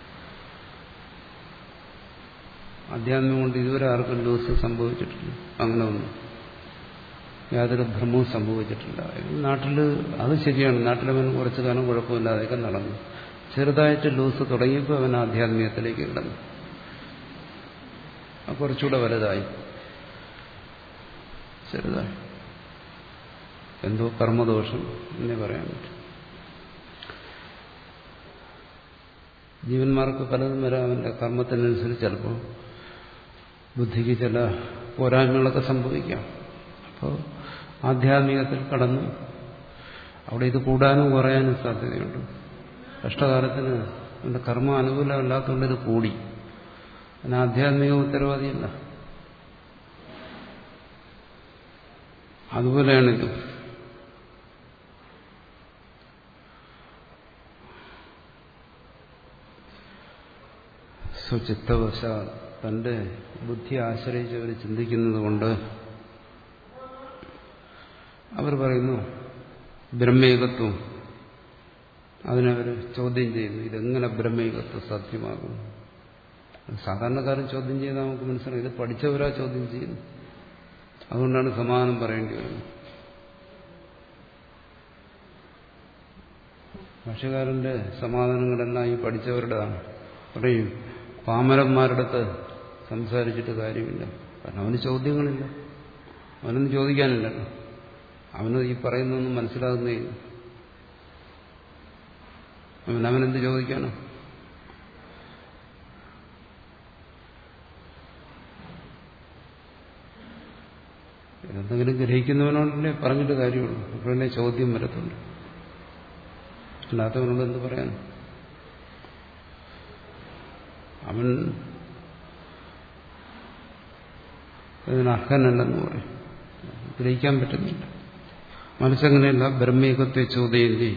A: ആധ്യാത്മികം കൊണ്ട് ഇതുവരെ ആർക്കും ലൂസ് സംഭവിച്ചിട്ടില്ല. അങ്ങനെ ഒന്നും യാതൊരു ഭ്രമവും സംഭവിച്ചിട്ടില്ല. നാട്ടിൽ അത് ശരിയാണ്, നാട്ടിലവൻ കുറച്ചു കാലം കുഴപ്പമില്ലാതെയൊക്കെ നടന്നു. ചെറുതായിട്ട് ലൂസ് തുടങ്ങിയപ്പോൾ അവൻ ആധ്യാത്മികത്തിലേക്ക് കിടന്നു. കുറച്ചുകൂടെ വലുതായി, ചെറുതായി എന്തോ കർമ്മദോഷം എന്നേ പറയാൻ പറ്റും. ജീവന്മാർക്ക് പലതും വരാം. അവന്റെ കർമ്മത്തിനനുസരിച്ച് ചിലപ്പോൾ ബുദ്ധിക്ക് ചില പോരായ്മകളൊക്കെ സംഭവിക്കാം. അപ്പോൾ ആധ്യാത്മികത്തിൽ കടന്നു. അവിടെ ഇത് കൂടാനും കുറയാനും സാധ്യതയുണ്ട്. കഷ്ടകാലത്തിന് അവന്റെ കർമ്മ അനുകൂലമല്ലാത്തതുകൊണ്ട് ഇത് കൂടി. അതിന് ആധ്യാത്മിക ഉത്തരവാദിയല്ല. അതുപോലെയാണിത്. സ്വചിത്തവശ, തന്റെ ബുദ്ധി ആശ്രയിച്ച് അവർ ചിന്തിക്കുന്നത് കൊണ്ട് അവർ പറയുന്നു ബ്രഹ്മേകത്വം. അതിനവർ ചോദ്യം ചെയ്യുന്നു, ഇതെങ്ങനെ ബ്രഹ്മേകത്വം സാധ്യമാകും? സാധാരണക്കാരൻ ചോദ്യം ചെയ്താൽ നമുക്ക് മനസ്സിലായി ഇത് പഠിച്ചവരാ ചോദ്യം ചെയ്യുന്നു. അതുകൊണ്ടാണ് സമാധാനം പറയേണ്ടി വരുന്നത്. ഭാഷ്യകാരന്റെ സമാധാനങ്ങളെല്ലാം ഈ പഠിച്ചവരുടെതാണ്. പറയും പാമരന്മാരുടെ അടുത്ത് സംസാരിച്ചിട്ട് കാര്യമില്ല. കാരണം അവന് ചോദ്യങ്ങളില്ല, അവനൊന്നും ചോദിക്കാനില്ലല്ലോ. അവന് ഈ പറയുന്നൊന്നും മനസ്സിലാകുന്നേ ഇല്ല. അവൻ അവനെന്ത് ചോദിക്കാനോ? എന്തെങ്കിലും ഗ്രഹിക്കുന്നവനോടല്ലേ പറഞ്ഞിട്ട് കാര്യമുള്ളൂ. അപ്പോഴല്ലേ ചോദ്യം വരത്തുള്ളൂ. അല്ലാത്തവനോട് എന്ത് പറയാൻ? അവൻ ഇതിന് അർഹനല്ലെന്ന് പറയും. ഗ്രഹിക്കാൻ പറ്റുന്നില്ല. മനസ്സങ്ങനെയല്ല. ബ്രഹ്മീകത്വ ചോദ്യന്തി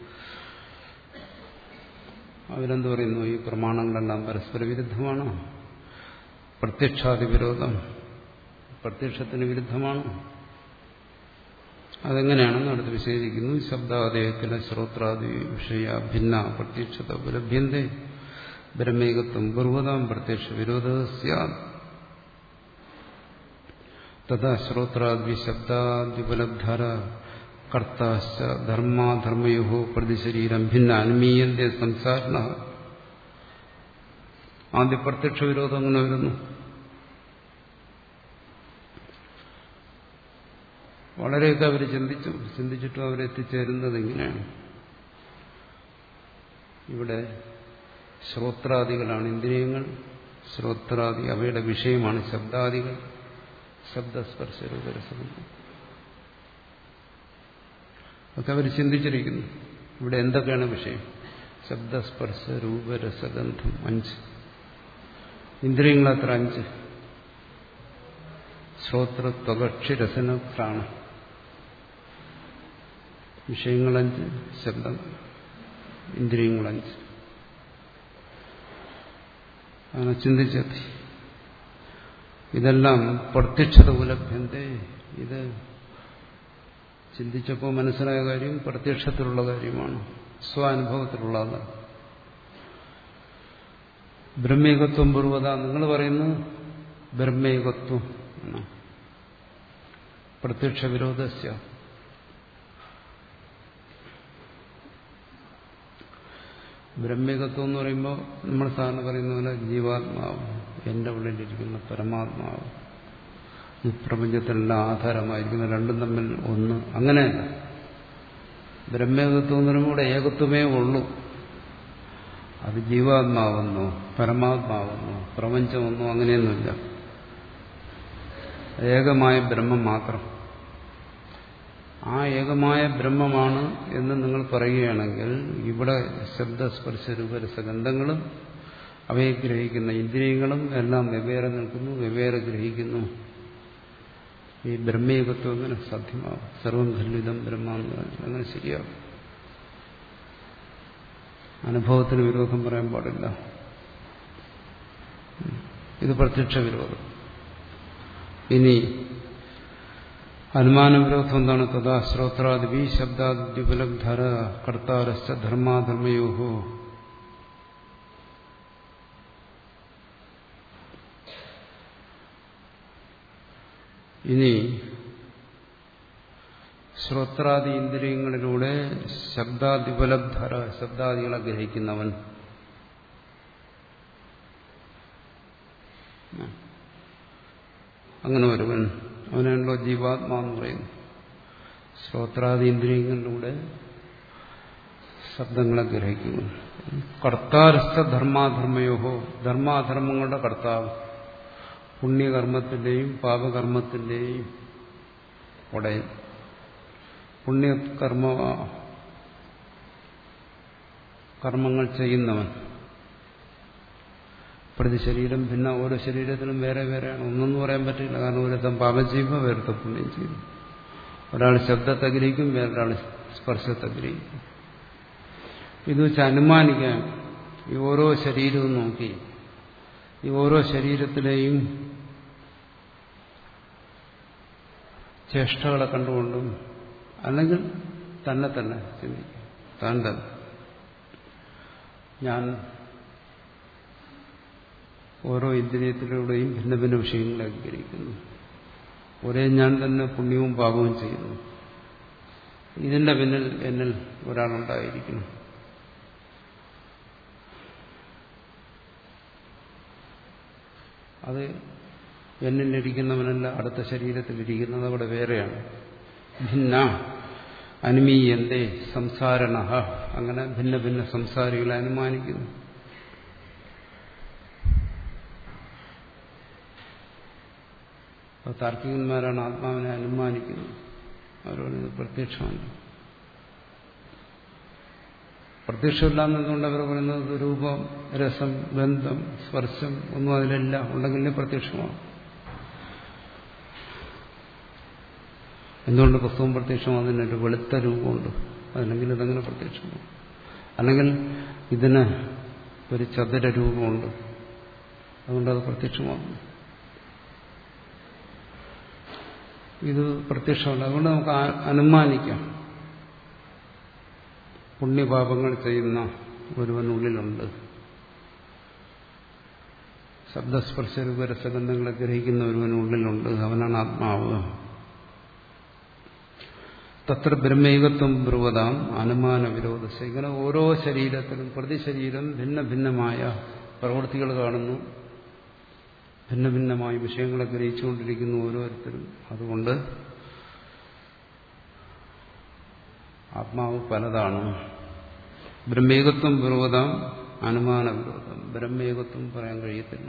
A: അവരെന്ത് പറയുന്നു? ഈ പ്രമാണങ്ങളെല്ലാം പരസ്പര വിരുദ്ധമാണ്. പ്രത്യക്ഷാദി വിരോധം പ്രത്യക്ഷത്തിന് വിരുദ്ധമാണ്. അതെങ്ങനെയാണെന്ന് അടുത്ത് വിശദീകരിക്കുന്നു. ശബ്ദാദേഹത്തിലെ ശ്രോത്രാദി വിഷയ ഭിന്ന പ്രത്യക്ഷത ഉപലഭ്യന്തേ ബ്രഹ്മേകത്വം പൂർവതാം പ്രത്യക്ഷ വിരോധ സ്യാത് തഥാ ശ്രോത്രാദി ശബ്ദാദ്യുപലബ്ധാര കർത്താശ്ച ധർമാധർമ്മയോ പ്രതിശരീരം ഭിന്ന അനുമീയന്തേ സംസാരണ. ആദ്യ പ്രത്യക്ഷ വിരോധം അങ്ങനെ വരുന്നു. വളരെയൊക്കെ അവർ ചിന്തിച്ചു ചിന്തിച്ചിട്ടും അവരെത്തിച്ചേരുന്നത് ഇങ്ങനെയാണ്. ഇവിടെ ശ്രോത്രാദികളാണ് ഇന്ദ്രിയങ്ങൾ. ശ്രോത്രാദി അവയുടെ വിഷയമാണ് ശബ്ദാദികൾ. ശബ്ദസ്പർശ രൂപരസഗന്ധം ഒക്കെ അവർ ചിന്തിച്ചിരിക്കുന്നു. ഇവിടെ എന്തൊക്കെയാണ് വിഷയം? ശബ്ദസ്പർശ രൂപരസഗന്ധം അഞ്ച് ഇന്ദ്രിയങ്ങളത്ര അഞ്ച്. ശ്രോത്ര ത്വകക്ഷി രസന പ്രാണ വിഷയങ്ങളഞ്ച്, ശബ്ദം ഇന്ദ്രിയങ്ങളഞ്ച്. അങ്ങനെ ചിന്തിച്ചെത്തി. ഇതെല്ലാം പ്രത്യക്ഷത ഉപലഭ്യന്തേ. ഇത് ചിന്തിച്ചപ്പോൾ മനസ്സിലായ കാര്യം പ്രത്യക്ഷത്തിലുള്ള കാര്യമാണ്, സ്വാനുഭവത്തിലുള്ളത്. ബ്രഹ്മേകത്വം പൂർവത നിങ്ങൾ പറയുന്നു ബ്രഹ്മേകത്വം പ്രത്യക്ഷ വിരോധസ്യ. ബ്രഹ്മേകത്വം എന്ന് പറയുമ്പോൾ നമ്മൾ സാധാരണ പറയുന്ന പോലെ ജീവാത്മാവ്, എന്റെ ഉള്ളിലിരിക്കുന്ന പരമാത്മാവ്, ഈ പ്രപഞ്ചത്തിനെല്ലാം ആധാരമായിരിക്കുന്ന രണ്ടും തമ്മിൽ ഒന്ന്, അങ്ങനെയല്ല. ബ്രഹ്മേകത്വം എന്ന് പറയുമ്പോൾ ഇവിടെ ഏകത്വമേ ഉള്ളൂ. അത് ജീവാത്മാവെന്നോ പരമാത്മാവെന്നോ പ്രപഞ്ചമെന്നോ അങ്ങനെയൊന്നുമില്ല. ഏകമായ ബ്രഹ്മം മാത്രം. ആ ഏകമായ ബ്രഹ്മമാണ് എന്ന് നിങ്ങൾ പറയുകയാണെങ്കിൽ ഇവിടെ ശബ്ദസ്പർശ രൂപരസഗന്ധങ്ങളും അവയെ ഗ്രഹിക്കുന്ന ഇന്ദ്രിയങ്ങളും എല്ലാം വെവ്വേറെ നിൽക്കുന്നു, വെവ്വേറെ ഗ്രഹിക്കുന്നു. ഈ ബ്രഹ്മേകത്വം എങ്ങനെ സാധ്യമാകും? സർവം ഖല്ലിതം ബ്രഹ്മ എന്ന് പറഞ്ഞാൽ അങ്ങനെ ശരിയാകും. അനുഭവത്തിന് വിരോധം പറയാൻ പാടില്ല. ഇത് പ്രത്യക്ഷ വിരോധം. ഇനി അനുമാന വിരോധം എന്താണ്? തഥാ ശ്രോത്രാദിപി ശബ്ദാദ്യുപലബ്ധര കർത്താരശ്ച ധർമാധർമ്മയോഹോ. ഇനി ശ്രോത്രാദി ഇന്ദ്രിയങ്ങളിലൂടെ ശബ്ദാദ്യുപലബ്ധര ശബ്ദാദികളെ ഗ്രഹിക്കുന്നവൻ, അങ്ങനെ ഒരുവൻ, അവനാണല്ലോ ജീവാത്മാ എന്ന് പറയുന്നു. ശ്രോത്രാദി ഇന്ദ്രിയങ്ങളിലൂടെ ശബ്ദങ്ങളെ ഗ്രഹിക്കുന്നു. കർത്താരസ്ഥ ധർമാധർമ്മയോഹോ, ധർമാധർമ്മങ്ങളുടെ കർത്താവ്, പുണ്യകർമ്മത്തിന്റെയും പാപകർമ്മത്തിന്റെയും ഉടയൻ. പുണ്യകർമ്മ കർമ്മങ്ങൾ ചെയ്യുന്നവൻ. പ്രതി ശരീരം ഭിന്ന, ഓരോ ശരീരത്തിലും വേറെ വേറെയാണ്. ഒന്നെന്ന് പറയാൻ പറ്റില്ല. കാരണം ഒരുത്തം പാപം ചെയ്യുമ്പോൾ വേറത്തെ പുണ്യം ചെയ്യും. ഒരാൾ ശബ്ദത്തെ ഗ്രഹിക്കും, വേറൊരാൾ സ്പർശത്തെ ഗ്രഹിക്കും. ഇത് വെച്ച് അനുമാനിക്കാൻ ഈ ഓരോ ശരീരവും നോക്കി ഈ ഓരോ ശരീരത്തിലെയും ചേഷ്ടകളെ കണ്ടുകൊണ്ടും അല്ലെങ്കിൽ തന്നെ തന്നെ ചിന്തിക്കും. താൻ തന്നെ ഞാൻ ഓരോ ഇന്ദ്രിയത്തിലൂടെയും ഭിന്ന ഭിന്ന വിഷയങ്ങളെ അംഗീകരിക്കുന്നു. ഒരേ ഞാൻ തന്നെ പുണ്യവും പാപവും ചെയ്യുന്നു. ഇതിന്റെ പിന്നിൽ എന്നിൽ ഒരാളുണ്ടായിരിക്കണം. അത് എന്നിലിരിക്കുന്നവനല്ല, അടുത്ത ശരീരത്തിലിരിക്കുന്നത് അവിടെ വേറെയാണ്. ഭിന്ന അനുമീയന്തേ സംസാരണ, അങ്ങനെ ഭിന്ന ഭിന്ന സംസാരികളെ അനുമാനിക്കുന്നു. താർക്കികന്മാരാണ് ആത്മാവിനെ അനുമാനിക്കുന്നത്. അവരോട് ഇത് പ്രത്യക്ഷമാണ്. പ്രത്യക്ഷമില്ലാന്ന് എന്തുകൊണ്ട് അവർ പറയുന്നത്? രൂപം, രസം, ഗന്ധം, സ്പർശം ഒന്നും അതിലല്ല, ഉണ്ടെങ്കിലേ പ്രത്യക്ഷമാണ്. എന്തുകൊണ്ട് പുസ്തകം പ്രത്യക്ഷമാണ്? അതിനൊരു വെളുത്ത രൂപമുണ്ട്, അല്ലെങ്കിൽ ഇതെങ്ങനെ പ്രത്യക്ഷമാണ്? അല്ലെങ്കിൽ ഇതിന് ഒരു ചതുര രൂപമുണ്ട്, അതുകൊണ്ട് അത് പ്രത്യക്ഷമാകുന്നു. ഇത് പ്രത്യക്ഷമല്ല. അതുകൊണ്ട് നമുക്ക് അനുമാനിക്കാം, പുണ്യപാപങ്ങൾ ചെയ്യുന്ന ഒരുവനുള്ളിലുണ്ട്, ശബ്ദസ്പർശ രൂപരസഗന്ധങ്ങളെ ഗ്രഹിക്കുന്ന ഒരുവനുള്ളിലുണ്ട്, അവനാണ് ആത്മാവ്. തത്ര ബ്രഹ്മൈകത്വം ബ്രുവതാം അനുമാന വിരോധ. ഇങ്ങനെ ഓരോ ശരീരത്തിലും പ്രതിശരീരം ഭിന്ന ഭിന്നമായ പ്രവൃത്തികൾ കാണുന്നു, ഭിന്ന ഭിന്നമായ വിഷയങ്ങളെ ഗ്രഹിച്ചുകൊണ്ടിരിക്കുന്നു ഓരോരുത്തരും. അതുകൊണ്ട് ആത്മാവ് പലതാണ്. ബ്രഹ്മേകത്വം വിരോധം അനുമാന വിരോധം. ബ്രഹ്മേകത്വം പറയാൻ കഴിയത്തില്ല.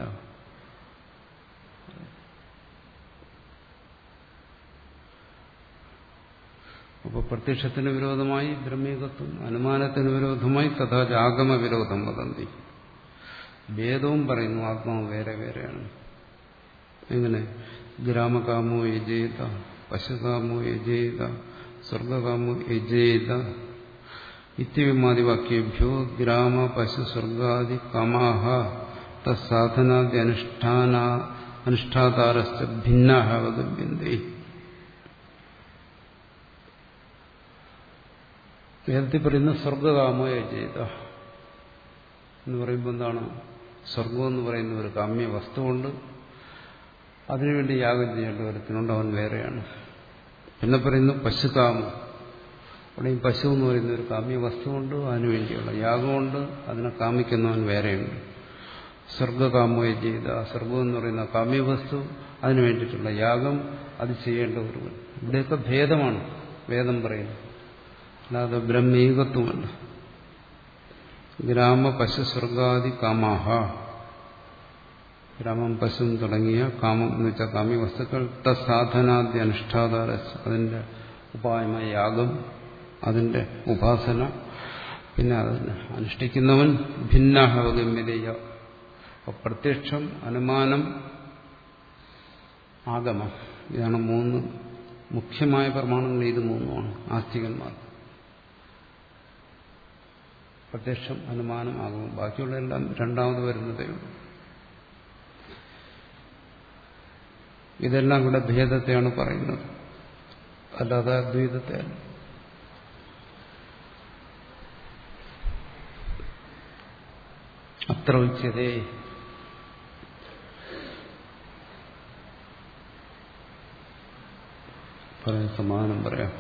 A: അപ്പോൾ പ്രത്യക്ഷത്തിന് വിരോധമായി ബ്രഹ്മേകത്വം, അനുമാനത്തിന് വിരോധമായി തഥാ ആഗമ വിരോധം വദന്തി. ഭേദവും പറയുന്നു, ആത്മാവ് വേറെ വേറെയാണ്. എങ്ങനെ? ഗ്രാമകാമോ യജേത, പശുകാമോ യജേത, സ്വർഗകാമോ യജേത ഇത്യവിമാദിവാക്യേഭ്യോ ഗ്രാമ പശു സ്വർഗാദി കാമാഹ തസാധനാദി അനുഷ്ഠാന അനുഷ്ഠാതാരശ്ച ഭിന്നാഹ വദഭ്യന്തേ. വേദത്തിൽ പറയുന്ന സ്വർഗകാമോ യജേത എന്ന് പറയുമ്പോൾ എന്താണ്? സ്വർഗം എന്ന് പറയുന്ന ഒരു കാമ്യ വസ്തുവുണ്ട്, അതിനുവേണ്ടി യാഗം ചെയ്യേണ്ട ഒരുത്തിനുണ്ട്, അവൻ വേറെയാണ്. പിന്നെ പറയുന്നു പശുകാമം. അവിടെ ഈ പശു എന്ന് പറയുന്ന ഒരു കാമ്യ വസ്തുവുണ്ട്, അതിനുവേണ്ടിയുള്ള യാഗമുണ്ട്, അതിനെ കാമിക്കുന്നവൻ വേറെയുണ്ട്. സ്വർഗകാമോ യജേത, സ്വർഗം എന്ന് പറയുന്ന കാമ്യവസ്തു, അതിനു വേണ്ടിയിട്ടുള്ള യാഗം, അത് ചെയ്യേണ്ട ഒരുവൻ. ഇവിടെയൊക്കെ ഭേദമാണ് വേദം പറയുന്നത്, അല്ലാതെ ബ്രഹ്മീകത്വമല്ല. ഗ്രാമ പശു സ്വർഗാദി കാമാഹ, ഗ്രാമം പശു തുടങ്ങിയ കാമം എന്ന് വെച്ചാൽ കാമ്യ വസ്തുക്കൾ, തസാധനാദി അനുഷ്ഠാതാര, അതിന്റെ ഉപായമായ യാഗം, അതിന്റെ ഉപാസന, പിന്നെ അതിനെ അനുഷ്ഠിക്കുന്നവൻ ഭിന്നാഹവഗമ്യതയ. പ്രത്യക്ഷം, അനുമാനം, ആഗമം, ഇതാണ് മൂന്ന് മുഖ്യമായ പ്രമാണങ്ങൾ. ഇത് മൂന്നുമാണ് ആസ്തികന്മാർ. പ്രത്യക്ഷം, അനുമാനം, ആഗമം. ബാക്കിയുള്ള എല്ലാം രണ്ടാമത് വരുന്നതേ ഉള്ളൂ. ഇതെല്ലാം കൂടെ ഭേദത്തെയാണ് പറയുന്നത്, അല്ലാതെ അദ്വൈതത്തെ അല്ല. അത്ര ഉച്ചതേ പറയാൻ സമാധാനം പറയാം.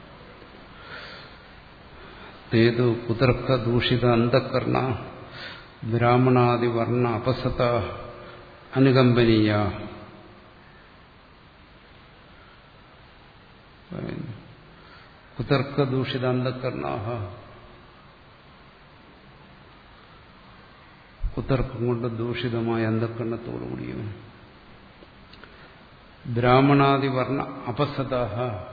A: തേതു കുതർക്ക ദൂഷിത അന്ധകർണ ബ്രാഹ്മണാദിവർണ അപസത അനുകമ്പനീയ. കുതർക്ക ദൂഷിത അന്ധകർണാഹ, കുതർക്കം കൊണ്ട് ദൂഷിതമായ അന്ധകരണത്തോടുകൂടിയവൻ. ബ്രാഹ്മണാദിവർണ അപസതാഹ,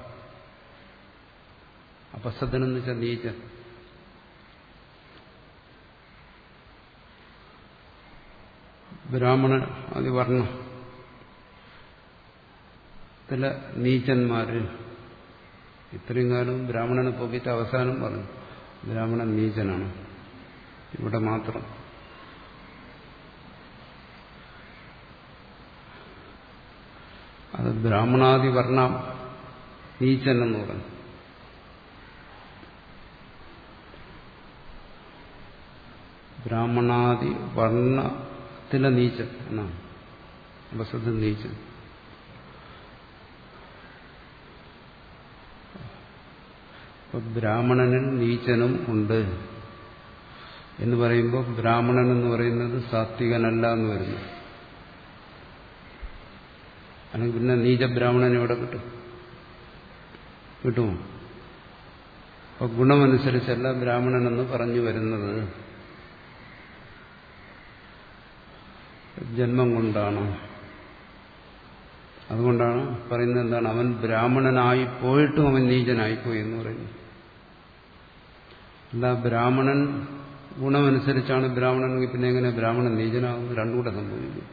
A: അപസതനെന്ന് വെച്ചാൽ നീചൻ. ബ്രാഹ്മണ അതിവർണ ചില നീചന്മാര്. ഇത്രയും കാലം ബ്രാഹ്മണനെ പോയിട്ട് അവസാനം പറഞ്ഞു ബ്രാഹ്മണൻ നീചനാണ്. ഇവിടെ മാത്രം അത് ബ്രാഹ്മണാദിവർണ നീചൻ എന്ന് പറഞ്ഞു. ബ്രാഹ്മണാദി വർണ്ണ തില നീച്ചൻ എന്നാണ്. അപസത്തിൽ നീച്ചൻ. അപ്പൊ ബ്രാഹ്മണനിൽ നീച്ചനും ഉണ്ട് എന്ന് പറയുമ്പോൾ ബ്രാഹ്മണൻ എന്ന് പറയുന്നത് സാത്വികനല്ല എന്ന് വരുന്നു. അല്ലെങ്കിൽ പിന്നെ നീചബ്രാഹ്മണൻ എവിടെ കിട്ടും? കിട്ടുമോ? അപ്പൊ ഗുണമനുസരിച്ചല്ല ബ്രാഹ്മണനെന്ന് പറഞ്ഞു വരുന്നത്, ജന്മം കൊണ്ടാണ്. അതുകൊണ്ടാണ് പറയുന്നത് എന്താണ്, അവൻ ബ്രാഹ്മണനായി പോയിട്ടും അവൻ നീചനായിപ്പോയി എന്ന് പറയുന്നു. അല്ല, ബ്രാഹ്മണൻ ഗുണമനുസരിച്ചാണ് ബ്രാഹ്മണനെങ്കിൽ പിന്നെ എങ്ങനെ ബ്രാഹ്മണൻ നീചനാകുന്നു? രണ്ടും കൂടെ സംഭവിക്കും.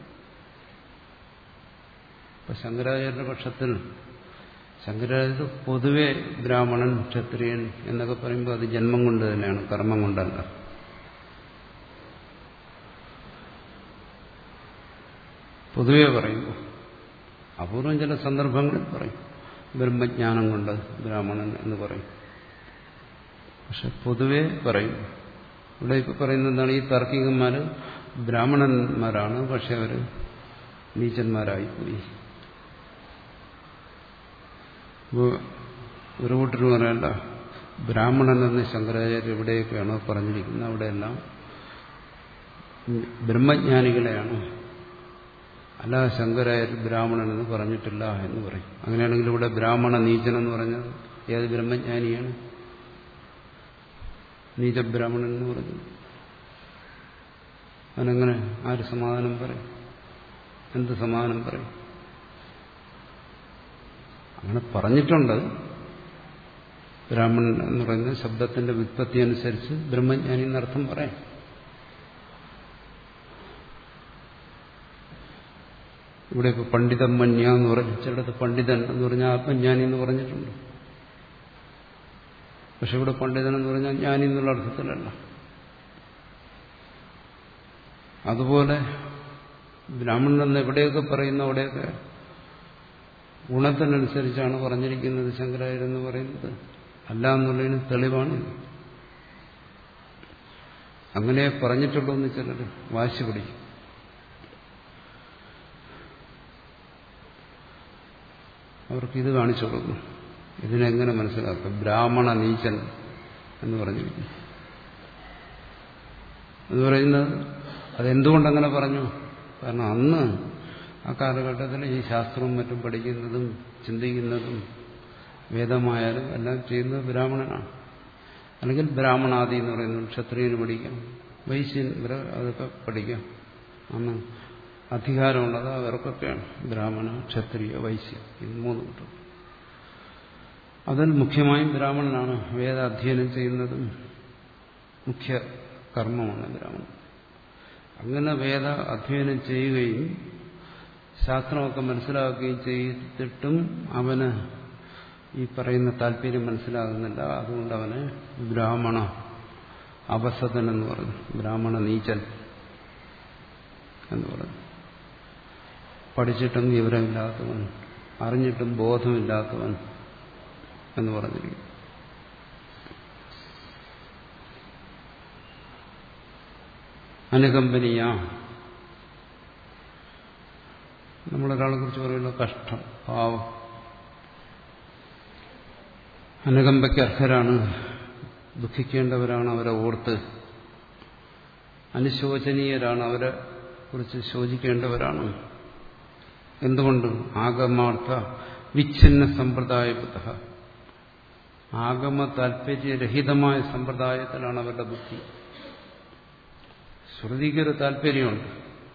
A: ഇപ്പൊ ശങ്കരാചാര്യരുടെ പക്ഷത്തിൽ ശങ്കരാചാര്യ പൊതുവെ ബ്രാഹ്മണൻ ക്ഷത്രിയൻ എന്നൊക്കെ പറയുമ്പോൾ അത് ജന്മം കൊണ്ട് തന്നെയാണ്, കർമ്മം കൊണ്ടല്ല. പൊതുവെ പറയുമ്പോൾ അപൂർവം ചില സന്ദർഭങ്ങളിൽ പറയും ബ്രഹ്മജ്ഞാനം കൊണ്ട് ബ്രാഹ്മണൻ എന്ന് പറയും. പക്ഷെ പൊതുവെ പറയും. ഇവിടെ ഇപ്പൊ പറയുന്നത് എന്താണ്, ഈ താർക്കികന്മാര് ബ്രാഹ്മണന്മാരാണ്, പക്ഷെ അവര് നീചന്മാരായിപ്പോയി. ഒരു കൂട്ടർ പറയണ്ട, ബ്രാഹ്മണൻ എന്ന് ശങ്കരാചാര്യ എവിടെയൊക്കെയാണോ പറഞ്ഞിരിക്കുന്നത് അവിടെയെല്ലാം ബ്രഹ്മജ്ഞാനികളെയാണ്, അല്ല ശങ്കരാചാര്യ ബ്രാഹ്മണൻ എന്ന് പറഞ്ഞിട്ടില്ല എന്ന് പറയും. അങ്ങനെയാണെങ്കിൽ ഇവിടെ ബ്രാഹ്മണ നീചൻ എന്ന് പറഞ്ഞത് ഏത് ബ്രഹ്മജ്ഞാനിയാണ്? നീചബ്രാഹ്മണൻ എന്ന് പറഞ്ഞു. അതിനെങ്ങനെ ആര് സമാധാനം പറയും? എന്ത് സമാധാനം പറയും? അങ്ങനെ പറഞ്ഞിട്ടുണ്ട്. ബ്രാഹ്മണൻ എന്ന് പറയുന്ന ശബ്ദത്തിന്റെ വ്യുത്പത്തി അനുസരിച്ച് ബ്രഹ്മജ്ഞാനി എന്നർത്ഥം പറയാം. ഇവിടെ ഇപ്പൊ പണ്ഡിതം മന്യ എന്ന് പറഞ്ഞു, ചിലടത്ത് പണ്ഡിതൻ എന്ന് പറഞ്ഞാൽ ആത്മജ്ഞാനി എന്ന് പറഞ്ഞിട്ടുണ്ട്. പക്ഷെ ഇവിടെ പണ്ഡിതൻ എന്ന് പറഞ്ഞാൽ ജ്ഞാനി എന്നുള്ള അർത്ഥത്തിലല്ല. അതുപോലെ ബ്രാഹ്മണൻ എന്ന് എവിടെയൊക്കെ പറയുന്ന അവിടെയൊക്കെ ഗുണത്തിനനുസരിച്ചാണ് പറഞ്ഞിരിക്കുന്നത് ശങ്കരാചാര്യർ എന്ന് പറയുന്നത്, അല്ല എന്നുള്ളതിന് തെളിവാണ്. അങ്ങനെ പറഞ്ഞിട്ടുള്ളൂ എന്ന് ചിലർ വാശി പിടിക്കും. അവർക്കിത് കാണിച്ചു കൊടുക്കും. ഇതിനെങ്ങനെ മനസ്സിലാക്കും? ബ്രാഹ്മണ നീചൻ എന്ന് പറഞ്ഞിരിക്കുന്നു. എന്ന് പറയുന്നത് അതെന്തുകൊണ്ടങ്ങനെ പറഞ്ഞു? കാരണം അന്ന് ആ കാലഘട്ടത്തിൽ ഈ ശാസ്ത്രവും മറ്റും പഠിക്കുന്നതും ചിന്തിക്കുന്നതും വേദമായാലും എല്ലാം ചെയ്യുന്നത് ബ്രാഹ്മണനാണ്. അല്ലെങ്കിൽ ബ്രാഹ്മണാദി എന്ന് പറയുന്നത് ക്ഷത്രിയന് പഠിക്കാം, വൈശ്യൻ അതൊക്കെ പഠിക്കാം. അന്ന് അധികാരമുള്ളത് അവർക്കൊക്കെയാണ്. ബ്രാഹ്മണ, ക്ഷത്രിയ, വൈശ്യ, ഇത് മൂന്ന് കൂട്ടം. അതിൽ മുഖ്യമായും ബ്രാഹ്മണനാണ്. വേദ അധ്യയനം ചെയ്യുന്നതും മുഖ്യ കർമ്മമാണ് ബ്രാഹ്മണൻ. അങ്ങനെ വേദ അധ്യയനം ചെയ്യുകയും ശാസ്ത്രമൊക്കെ മനസ്സിലാക്കുകയും ചെയ്തിട്ടും അവന് ഈ പറയുന്ന താല്പര്യം മനസ്സിലാകുന്നില്ല. അതുകൊണ്ട് അവന് ബ്രാഹ്മണ അപസതൻ എന്ന് പറഞ്ഞു, ബ്രാഹ്മണ നീചൻ എന്ന് പറഞ്ഞു. പഠിച്ചിട്ടും വിവരമില്ലാത്തവൻ, അറിഞ്ഞിട്ടും ബോധമില്ലാത്തവൻ എന്ന് പറഞ്ഞിരിക്കുന്നു. അനുകമ്പനീയ, നമ്മളൊരാളെ കുറിച്ച് പറയുന്ന കഷ്ടം, പാവം, അനുകമ്പയ്ക്ക് അർഹരാണ്, ദുഃഖിക്കേണ്ടവരാണ്, അവരെ ഓർത്ത് അനുശോചനീയരാണ്, അവരെ കുറിച്ച് ശോചിക്കേണ്ടവരാണ്. എന്തുകൊണ്ട്? ആഗമാർത്ഥ വിച്ഛിന്ന സമ്പ്രദായബുദ്ധ, ആഗമ താല്പര്യരഹിതമായ സമ്പ്രദായത്തിലാണ് അവരുടെ ബുദ്ധി. ശ്രുതിക്കൊരു താല്പര്യമുണ്ട്,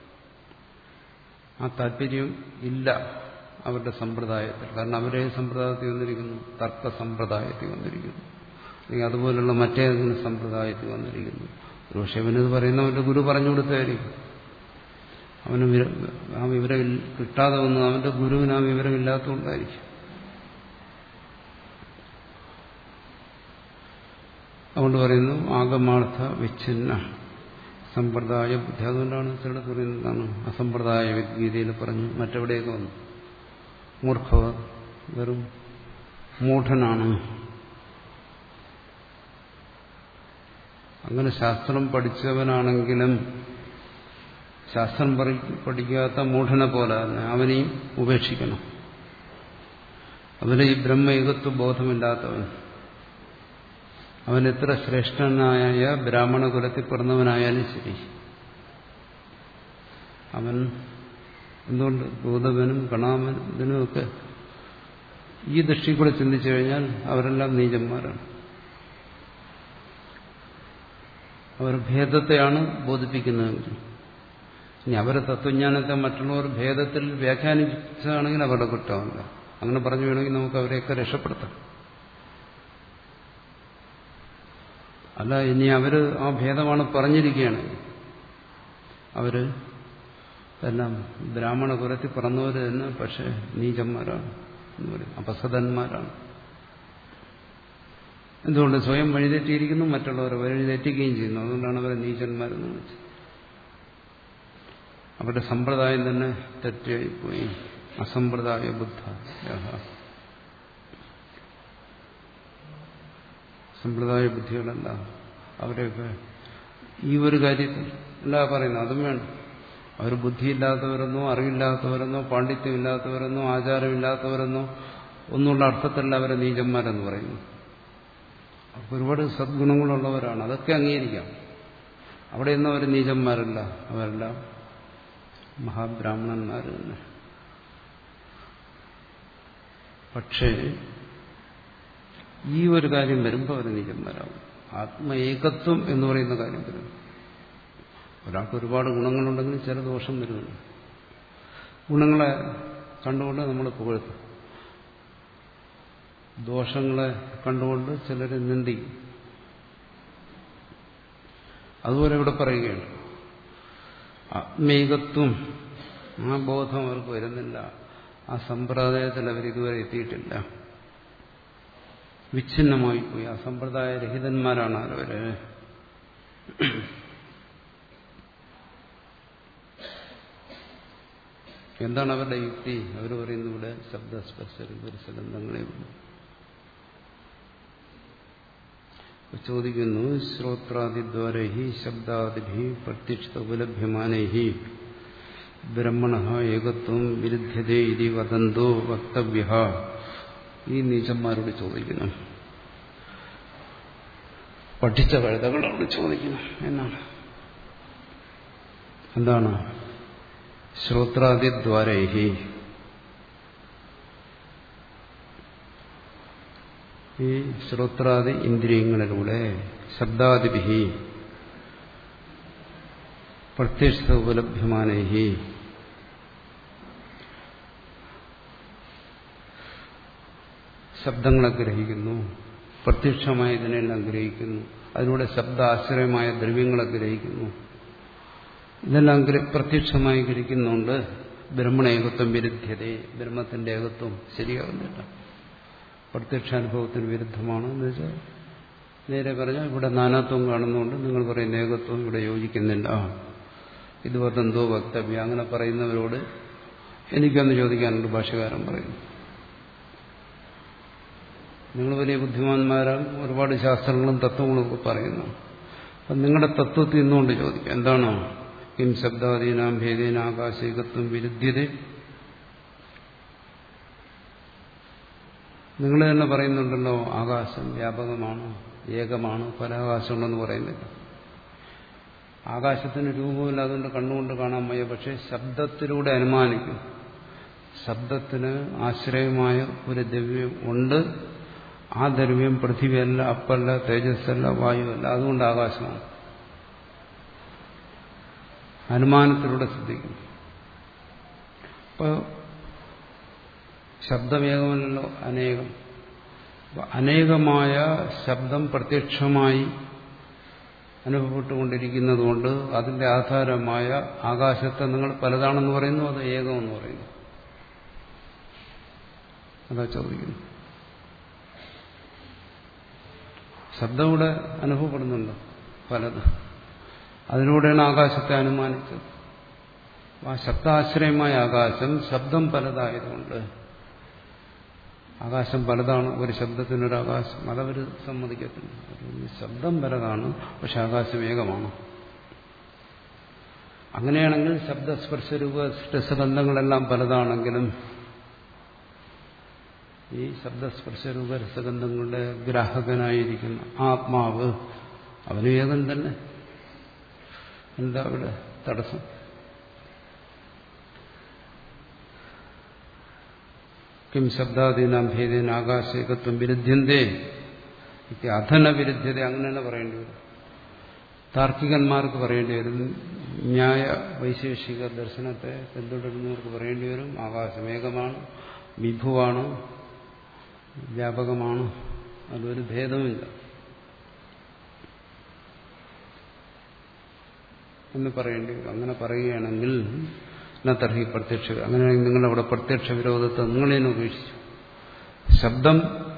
A: ആ താല്പര്യം ഇല്ല അവരുടെ സമ്പ്രദായത്തിൽ. കാരണം അവരെ സമ്പ്രദായത്തിൽ വന്നിരിക്കുന്നു, തർക്ക സമ്പ്രദായത്തിൽ വന്നിരിക്കുന്നു, അല്ലെങ്കിൽ അതുപോലുള്ള മറ്റേതെങ്കിലും സമ്പ്രദായത്തിൽ വന്നിരിക്കുന്നു. ഒരുപക്ഷെ അവനത് പറയുന്നവന്റെ ഗുരു പറഞ്ഞു കൊടുത്തായിരിക്കും. അവന് ആ വിവരം കിട്ടാതെ വന്നത് അവന്റെ ഗുരുവിന് ആ വിവരമില്ലാത്തതുകൊണ്ടായിരിക്കും. അതുകൊണ്ട് പറയുന്നു ആഗമാർത്ഥ വിച്ഛിന്ന സമ്പ്രദായ ബുദ്ധി. അതുകൊണ്ടാണ് ചിലടത്ത് പറയുന്നതാണ് അസമ്പ്രദായ ഗീതയിൽ പറഞ്ഞു, മറ്റെവിടെയൊക്കെ വന്നു മൂർഖവ, വെറും മൂഢനാണ്. അങ്ങനെ ശാസ്ത്രം പഠിച്ചവനാണെങ്കിലും ശാസ്ത്രം പഠിക്കാത്ത മൂഢനെ പോലെ തന്നെ അവനെയും ഉപേക്ഷിക്കണം. അവന് ഈ ബ്രഹ്മയുഗത്വ ബോധമില്ലാത്തവൻ, അവൻ എത്ര ശ്രേഷ്ഠനായ ബ്രാഹ്മണ കുലത്തിൽ പിറന്നവനായാലും ശരി, അവൻ എന്തുകൊണ്ട് ഗൗതമനും കണാമനും ഒക്കെ ഈ ദൃഷ്ടി കൂടെ ചിന്തിച്ചു കഴിഞ്ഞാൽ അവരെല്ലാം നീചന്മാരാണ്. അവർ ഭേദത്തെയാണ് ബോധിപ്പിക്കുന്നതെങ്കിൽ, ഇനി അവരുടെ തത്വജ്ഞാനത്തെ മറ്റുള്ളവർ ഭേദത്തിൽ വ്യാഖ്യാനിച്ചതാണെങ്കിൽ അവരുടെ കുറ്റമല്ല. അങ്ങനെ പറഞ്ഞു വേണമെങ്കിൽ നമുക്ക് അവരെയൊക്കെ രക്ഷപ്പെടുത്താം. അല്ല, ഇനി അവര് ആ ഭേദമാണ് പറഞ്ഞിരിക്കുകയാണ്, അവര് എല്ലാം ബ്രാഹ്മണ കുലത്തിൽ പിറന്നവർ തന്നെ പക്ഷെ നീചന്മാരാണ് എന്ന് പറയും, അപസദന്മാരാണ്. എന്തുകൊണ്ട്? സ്വയം വഴിതെറ്റിയിരിക്കുന്നു, മറ്റുള്ളവരെ വഴിതെറ്റിക്കുകയും ചെയ്യുന്നു. അതുകൊണ്ടാണ് അവരെ നീചന്മാരെന്ന് വിളിച്ചത്. അവരുടെ സമ്പ്രദായം തന്നെ തെറ്റായിപ്പോയി. അസമ്പ്രദായ ബുദ്ധ സമ്പ്രദായ ബുദ്ധികളല്ല. അവരെയൊക്കെ ഈ ഒരു കാര്യത്തിൽ അല്ല പറയുന്നത്, അതും വേണം. അവർ ബുദ്ധിയില്ലാത്തവരെന്നോ അറിവില്ലാത്തവരെന്നോ പാണ്ഡിത്യമില്ലാത്തവരെന്നോ ആചാരമില്ലാത്തവരെന്നോ ഒന്നുള്ള അർത്ഥത്തിലല്ല അവരെ നീചന്മാരെന്ന് പറയുന്നു. അവർക്ക് ഒരുപാട് സദ്ഗുണങ്ങളുള്ളവരാണ്, അതൊക്കെ അംഗീകരിക്കാം. അവിടെയൊന്നും അവർ നീചന്മാരല്ല, അവരെല്ലാം മഹാബ്രാഹ്മണന്മാർ തന്നെ. പക്ഷേ ഈ ഒരു കാര്യം വരുമ്പോൾ അവർ നീചന്മാരാകും. ആത്മ ഏകത്വം എന്ന് പറയുന്ന കാര്യം വരും. ഒരാൾക്ക് ഒരുപാട് ഗുണങ്ങളുണ്ടെങ്കിൽ ചില ദോഷം വരുന്നു. ഗുണങ്ങളെ കണ്ടുകൊണ്ട് നമ്മൾ പുകഴ്ത്തും, ദോഷങ്ങളെ കണ്ടുകൊണ്ട് ചിലർ നിന്ദിക്കും. അതുപോലെ ഇവിടെ പറയുകയാണ്, ആത്മീകത്വം ആ ബോധം അവർക്ക് വരുന്നില്ല. ആ സമ്പ്രദായത്തിൽ അവരിതുവരെ എത്തിയിട്ടില്ല, വിച്ഛിന്നമായി പോയി. ആ സമ്പ്രദായ രഹിതന്മാരാണ് അവര്. എന്താണ് അവരുടെ യുക്തി? അവർ പറയുന്നത് ഇവിടെ ശബ്ദസ്പർശ രൂപരസഗന്ധങ്ങളെ ഉള്ളൂ. ചോദിക്കുന്നു, ശ്രോത്രാദിദ്വാരൈഹി ശബ്ദാദിഭി പ്രത്യക്ഷിത ഉപലഭ്യമാനൈഹി ബ്രഹ്മണഃ ഏകത്വം വിരുദ്ധ്യതേ ഇതി വദന്തോ വക്തവ്യഃ. ഈ നീചന്മാരോട് ചോദിക്കുന്നു, പഠിച്ച കഴുതകളോട് ചോദിക്കുന്നു എന്നാണ്. എന്താണ്? ശ്രോത്രാദിദ്വാരൈഹി, ഈ ശ്രോത്രാദി ഇന്ദ്രിയങ്ങളിലൂടെ ശബ്ദാദിഭി പ്രത്യക്ഷ ഉപലഭ്യമാനൈഹി ശബ്ദങ്ങളെ ഗ്രഹിക്കുന്നു, പ്രത്യക്ഷമായ ഇതിനെല്ലാം ഗ്രഹിക്കുന്നു, അതിലൂടെ ശബ്ദ ആശ്രയമായ ദ്രവ്യങ്ങളെ ഗ്രഹിക്കുന്നു. ഇതെല്ലാം പ്രത്യക്ഷമായി ഗ്രഹിക്കുന്നുണ്ട്. ബ്രഹ്മണ ഏകത്വം വിരുദ്ധ്യതേ, ബ്രഹ്മത്തിന്റെ ഏകത്വം ശരിയാകുന്നില്ല, പ്രത്യക്ഷാനുഭവത്തിന് വിരുദ്ധമാണ്. എന്ന് വെച്ചാൽ നേരെ പറഞ്ഞാൽ ഇവിടെ നാനാത്വം കാണുന്നുണ്ട്, നിങ്ങൾ പറയുന്ന ഏകത്വം ഇവിടെ യോജിക്കുന്നില്ല. ഇത് വദന്തോ വക്തവ്യ. അങ്ങനെ പറയുന്നവരോട് എനിക്കൊന്ന് ചോദിക്കാനുണ്ട്. ഭാഷ്യകാരൻ പറയുന്നു, നിങ്ങൾ വലിയ ബുദ്ധിമാന്മാരാണ്, ഒരുപാട് ശാസ്ത്രങ്ങളും തത്വങ്ങളും ഒക്കെ പറയുന്നു. അപ്പം നിങ്ങളുടെ തത്വത്തിൽ നിന്നുകൊണ്ട് ചോദിക്കാം, എന്താണോ കിം ശബ്ദാദീനാം ഭേദേന ആകാശേകത്വം വിരുദ്ധ്യത? നിങ്ങൾ തന്നെ പറയുന്നുണ്ടല്ലോ ആകാശം വ്യാപകമാണ്, ഏകമാണ്, പല ആകാശമുണ്ടെന്ന് പറയുന്നില്ല. ആകാശത്തിന് രൂപമില്ല, അതുകൊണ്ട് കണ്ണുകൊണ്ട് കാണാൻ വയ്യ. പക്ഷെ ശബ്ദത്തിലൂടെ അനുമാനിക്കും. ശബ്ദത്തിന് ആശ്രയമായ ഒരു ദ്രവ്യം ഉണ്ട്. ആ ദ്രവ്യം പൃഥ്വിയല്ല, അപ്പല്ല, തേജസ്സല്ല, വായുവല്ല, അതുകൊണ്ട് ആകാശമാണ്. അനുമാനത്തിലൂടെ ശ്രദ്ധിക്കും. അപ്പോൾ ശബ്ദമേകമല്ലല്ലോ, അനേകം. അനേകമായ ശബ്ദം പ്രത്യക്ഷമായി അനുഭവപ്പെട്ടുകൊണ്ടിരിക്കുന്നതുകൊണ്ട് അതിന്റെ ആധാരമായ ആകാശത്തെ നിങ്ങൾ പലതാണെന്ന് പറയുന്നു, അത് ഏകമെന്ന് പറയുന്നു. അതാ ചോദിക്കുന്നു. ശബ്ദം ഇവിടെ അനുഭവപ്പെടുന്നുണ്ട് പലത്, അതിലൂടെയാണ് ആകാശത്തെ അനുമാനിച്ചത്. ആ ശബ്ദാശ്രയമായ ആകാശം ശബ്ദം പലതായതുകൊണ്ട് ആകാശം പലതാണ്. ഒരു ശബ്ദത്തിനൊരാകാശം, അതവർ സമ്മതിക്കത്തില്ല. ശബ്ദം പലതാണ്, പക്ഷെ ആകാശം ഏകമാണ്. അങ്ങനെയാണെങ്കിൽ ശബ്ദസ്പർശരൂപ രസഗന്ധങ്ങളെല്ലാം പലതാണെങ്കിലും ഈ ശബ്ദസ്പർശരൂപ രസഗന്ധങ്ങളുടെ ഗ്രാഹകനായിരിക്കുന്ന ആത്മാവ് അവന് ഏകം തന്നെ. എന്താ അവിടെ തടസ്സം? കിം ശബ്ദാദീനാം ഭേദേന ആകാശേകത്വം വിരുദ്ധ്യന്തേ അധന വിരുദ്ധ്യത അങ്ങനെ തന്നെ പറയേണ്ടി വരും. താർക്കികന്മാർക്ക് പറയേണ്ടി വരും. ന്യായ വൈശേഷിക ദർശനത്തെ പിന്തുടരുന്നവർക്ക് പറയേണ്ടി വരും ആകാശം ഏകമാണ്, വിഭുവാണ്, വ്യാപകമാണ്, അതൊരു ഭേദമില്ല എന്ന് പറയേണ്ടി വരും. അങ്ങനെ പറയുകയാണെങ്കിൽ തർഹി പ്രത്യക്ഷ അങ്ങനെയാണെങ്കിൽ നിങ്ങളവിടെ പ്രത്യക്ഷ വിരോധത്തെ നിങ്ങളേനെ ഉപേക്ഷിച്ചു. ശബ്ദം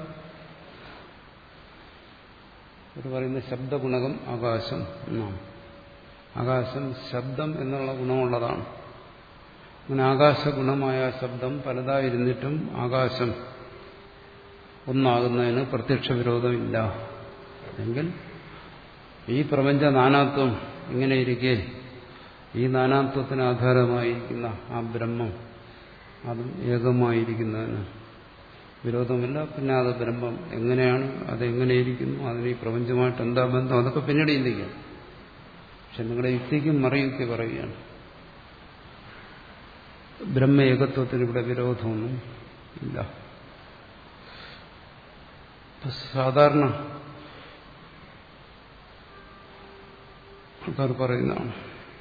A: ഒരു പറയുന്ന ശബ്ദഗുണകം ആകാശം എന്നാണ്. ആകാശം ശബ്ദം എന്നുള്ള ഗുണമുള്ളതാണ്. അങ്ങനെ ആകാശഗുണമായ ശബ്ദം പലതായിരുന്നിട്ടും ആകാശം ഒന്നാകുന്നതിന് പ്രത്യക്ഷ വിരോധമില്ല. എങ്കിൽ ഈ പ്രപഞ്ച നാനാത്വം ഇങ്ങനെയിരിക്കെ ഈ നാനാത്വത്തിന് ആധാരമായിരിക്കുന്ന ആ ബ്രഹ്മം അതും ഏകമായിരിക്കുന്നതിന് വിരോധമില്ല. പിന്നെ അത് ബ്രഹ്മം എങ്ങനെയാണ്, അതെങ്ങനെയിരിക്കുന്നു, അതിന് ഈ പ്രപഞ്ചമായിട്ട് എന്താ ബന്ധം, അതൊക്കെ പിന്നീട് ചിന്തിക്കാം. പക്ഷെ നിങ്ങളുടെ യുക്തിക്കും മറയുക്തി പറയുകയാണ്. ബ്രഹ്മ ഏകത്വത്തിന് ഇവിടെ വിരോധമൊന്നും ഇല്ല. സാധാരണ ആൾക്കാർ പറയുന്നതാണ്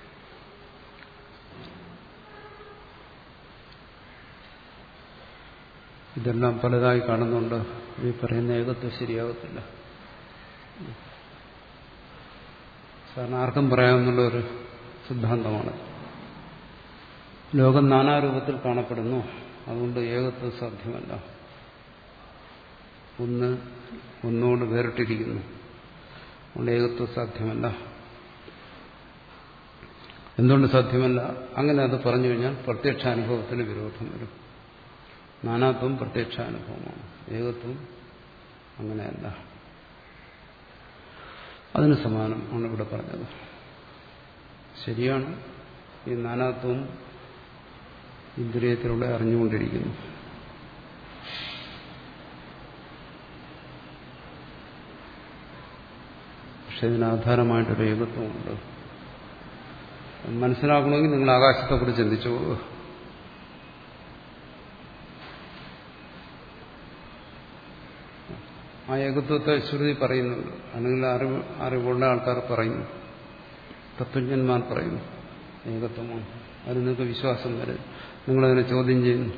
A: ഇതെല്ലാം പലതായി കാണുന്നുണ്ട്, ഈ പറയുന്ന ഏകത്വം ശരിയാകത്തില്ല. സാധാരണ ആർക്കും പറയാമെന്നുള്ള ഒരു സിദ്ധാന്തമാണ്. ലോകം നാനാരൂപത്തിൽ കാണപ്പെടുന്നു, അതുകൊണ്ട് ഏകത്വം സാധ്യമല്ല. ഒന്ന് ഒന്നോട് വേറിട്ടിരിക്കുന്നു, അതുകൊണ്ട് ഏകത്വം സാധ്യമല്ല. എന്തുകൊണ്ട് സാധ്യമല്ല? അങ്ങനെ അത് പറഞ്ഞു കഴിഞ്ഞാൽ പ്രത്യക്ഷാനുഭവത്തിന് വിരോധം വരും. നാനാത്വം പ്രത്യക്ഷാനുഭവമാണ്, ഏകത്വം അങ്ങനെയല്ല. അതിന് സമാനം ആണ് ഇവിടെ പറഞ്ഞത്. ശരിയാണ്, ഈ നാനാത്വം ഇന്ദ്രിയത്തിലൂടെ അറിഞ്ഞുകൊണ്ടിരിക്കുന്നു. പക്ഷെ ഇതിനാധാരമായിട്ടൊരു ഏകത്വമുണ്ട്. മനസ്സിലാക്കണമെങ്കിൽ നിങ്ങൾ ആകാശത്തെക്കുറിച്ച് ചിന്തിച്ചു. ആ ഏകത്വത്തെ ശ്രുതി പറയുന്നുണ്ട്, അല്ലെങ്കിൽ അറിവ് അറിവുള്ള ആൾക്കാർ പറയുന്നു, തത്വജ്ഞന്മാർ പറയുന്നു ഏകത്വമാണ്. അത് നിങ്ങൾക്ക് വിശ്വാസം വരും. നിങ്ങളതിനെ ചോദ്യം ചെയ്യുന്നു,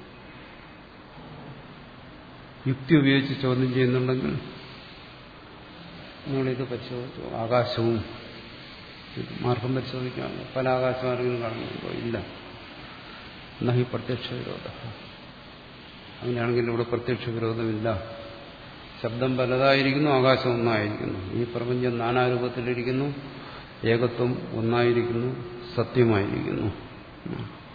A: യുക്തി ഉപയോഗിച്ച് ചോദ്യം ചെയ്യുന്നുണ്ടെങ്കിൽ നിങ്ങളിത് പരിശോധിച്ചു. ആകാശവും മാർഗം പരിശോധിക്കാമല്ലോ. പല ആകാശം ആരെങ്കിലും കാണുന്നുണ്ടോ? ഇല്ല. നഹി പ്രത്യക്ഷ വിരോധം. അങ്ങനെയാണെങ്കിൽ ഇവിടെ പ്രത്യക്ഷ വിരോധമില്ല. ശബ്ദം പലതായിരിക്കുന്നു, ആകാശം ഒന്നായിരിക്കുന്നു. ഈ പ്രപഞ്ചം നാനാരൂപത്തിലിരിക്കുന്നു, ഏകത്വം ഒന്നായിരിക്കുന്നു, സത്യമായിരിക്കുന്നു.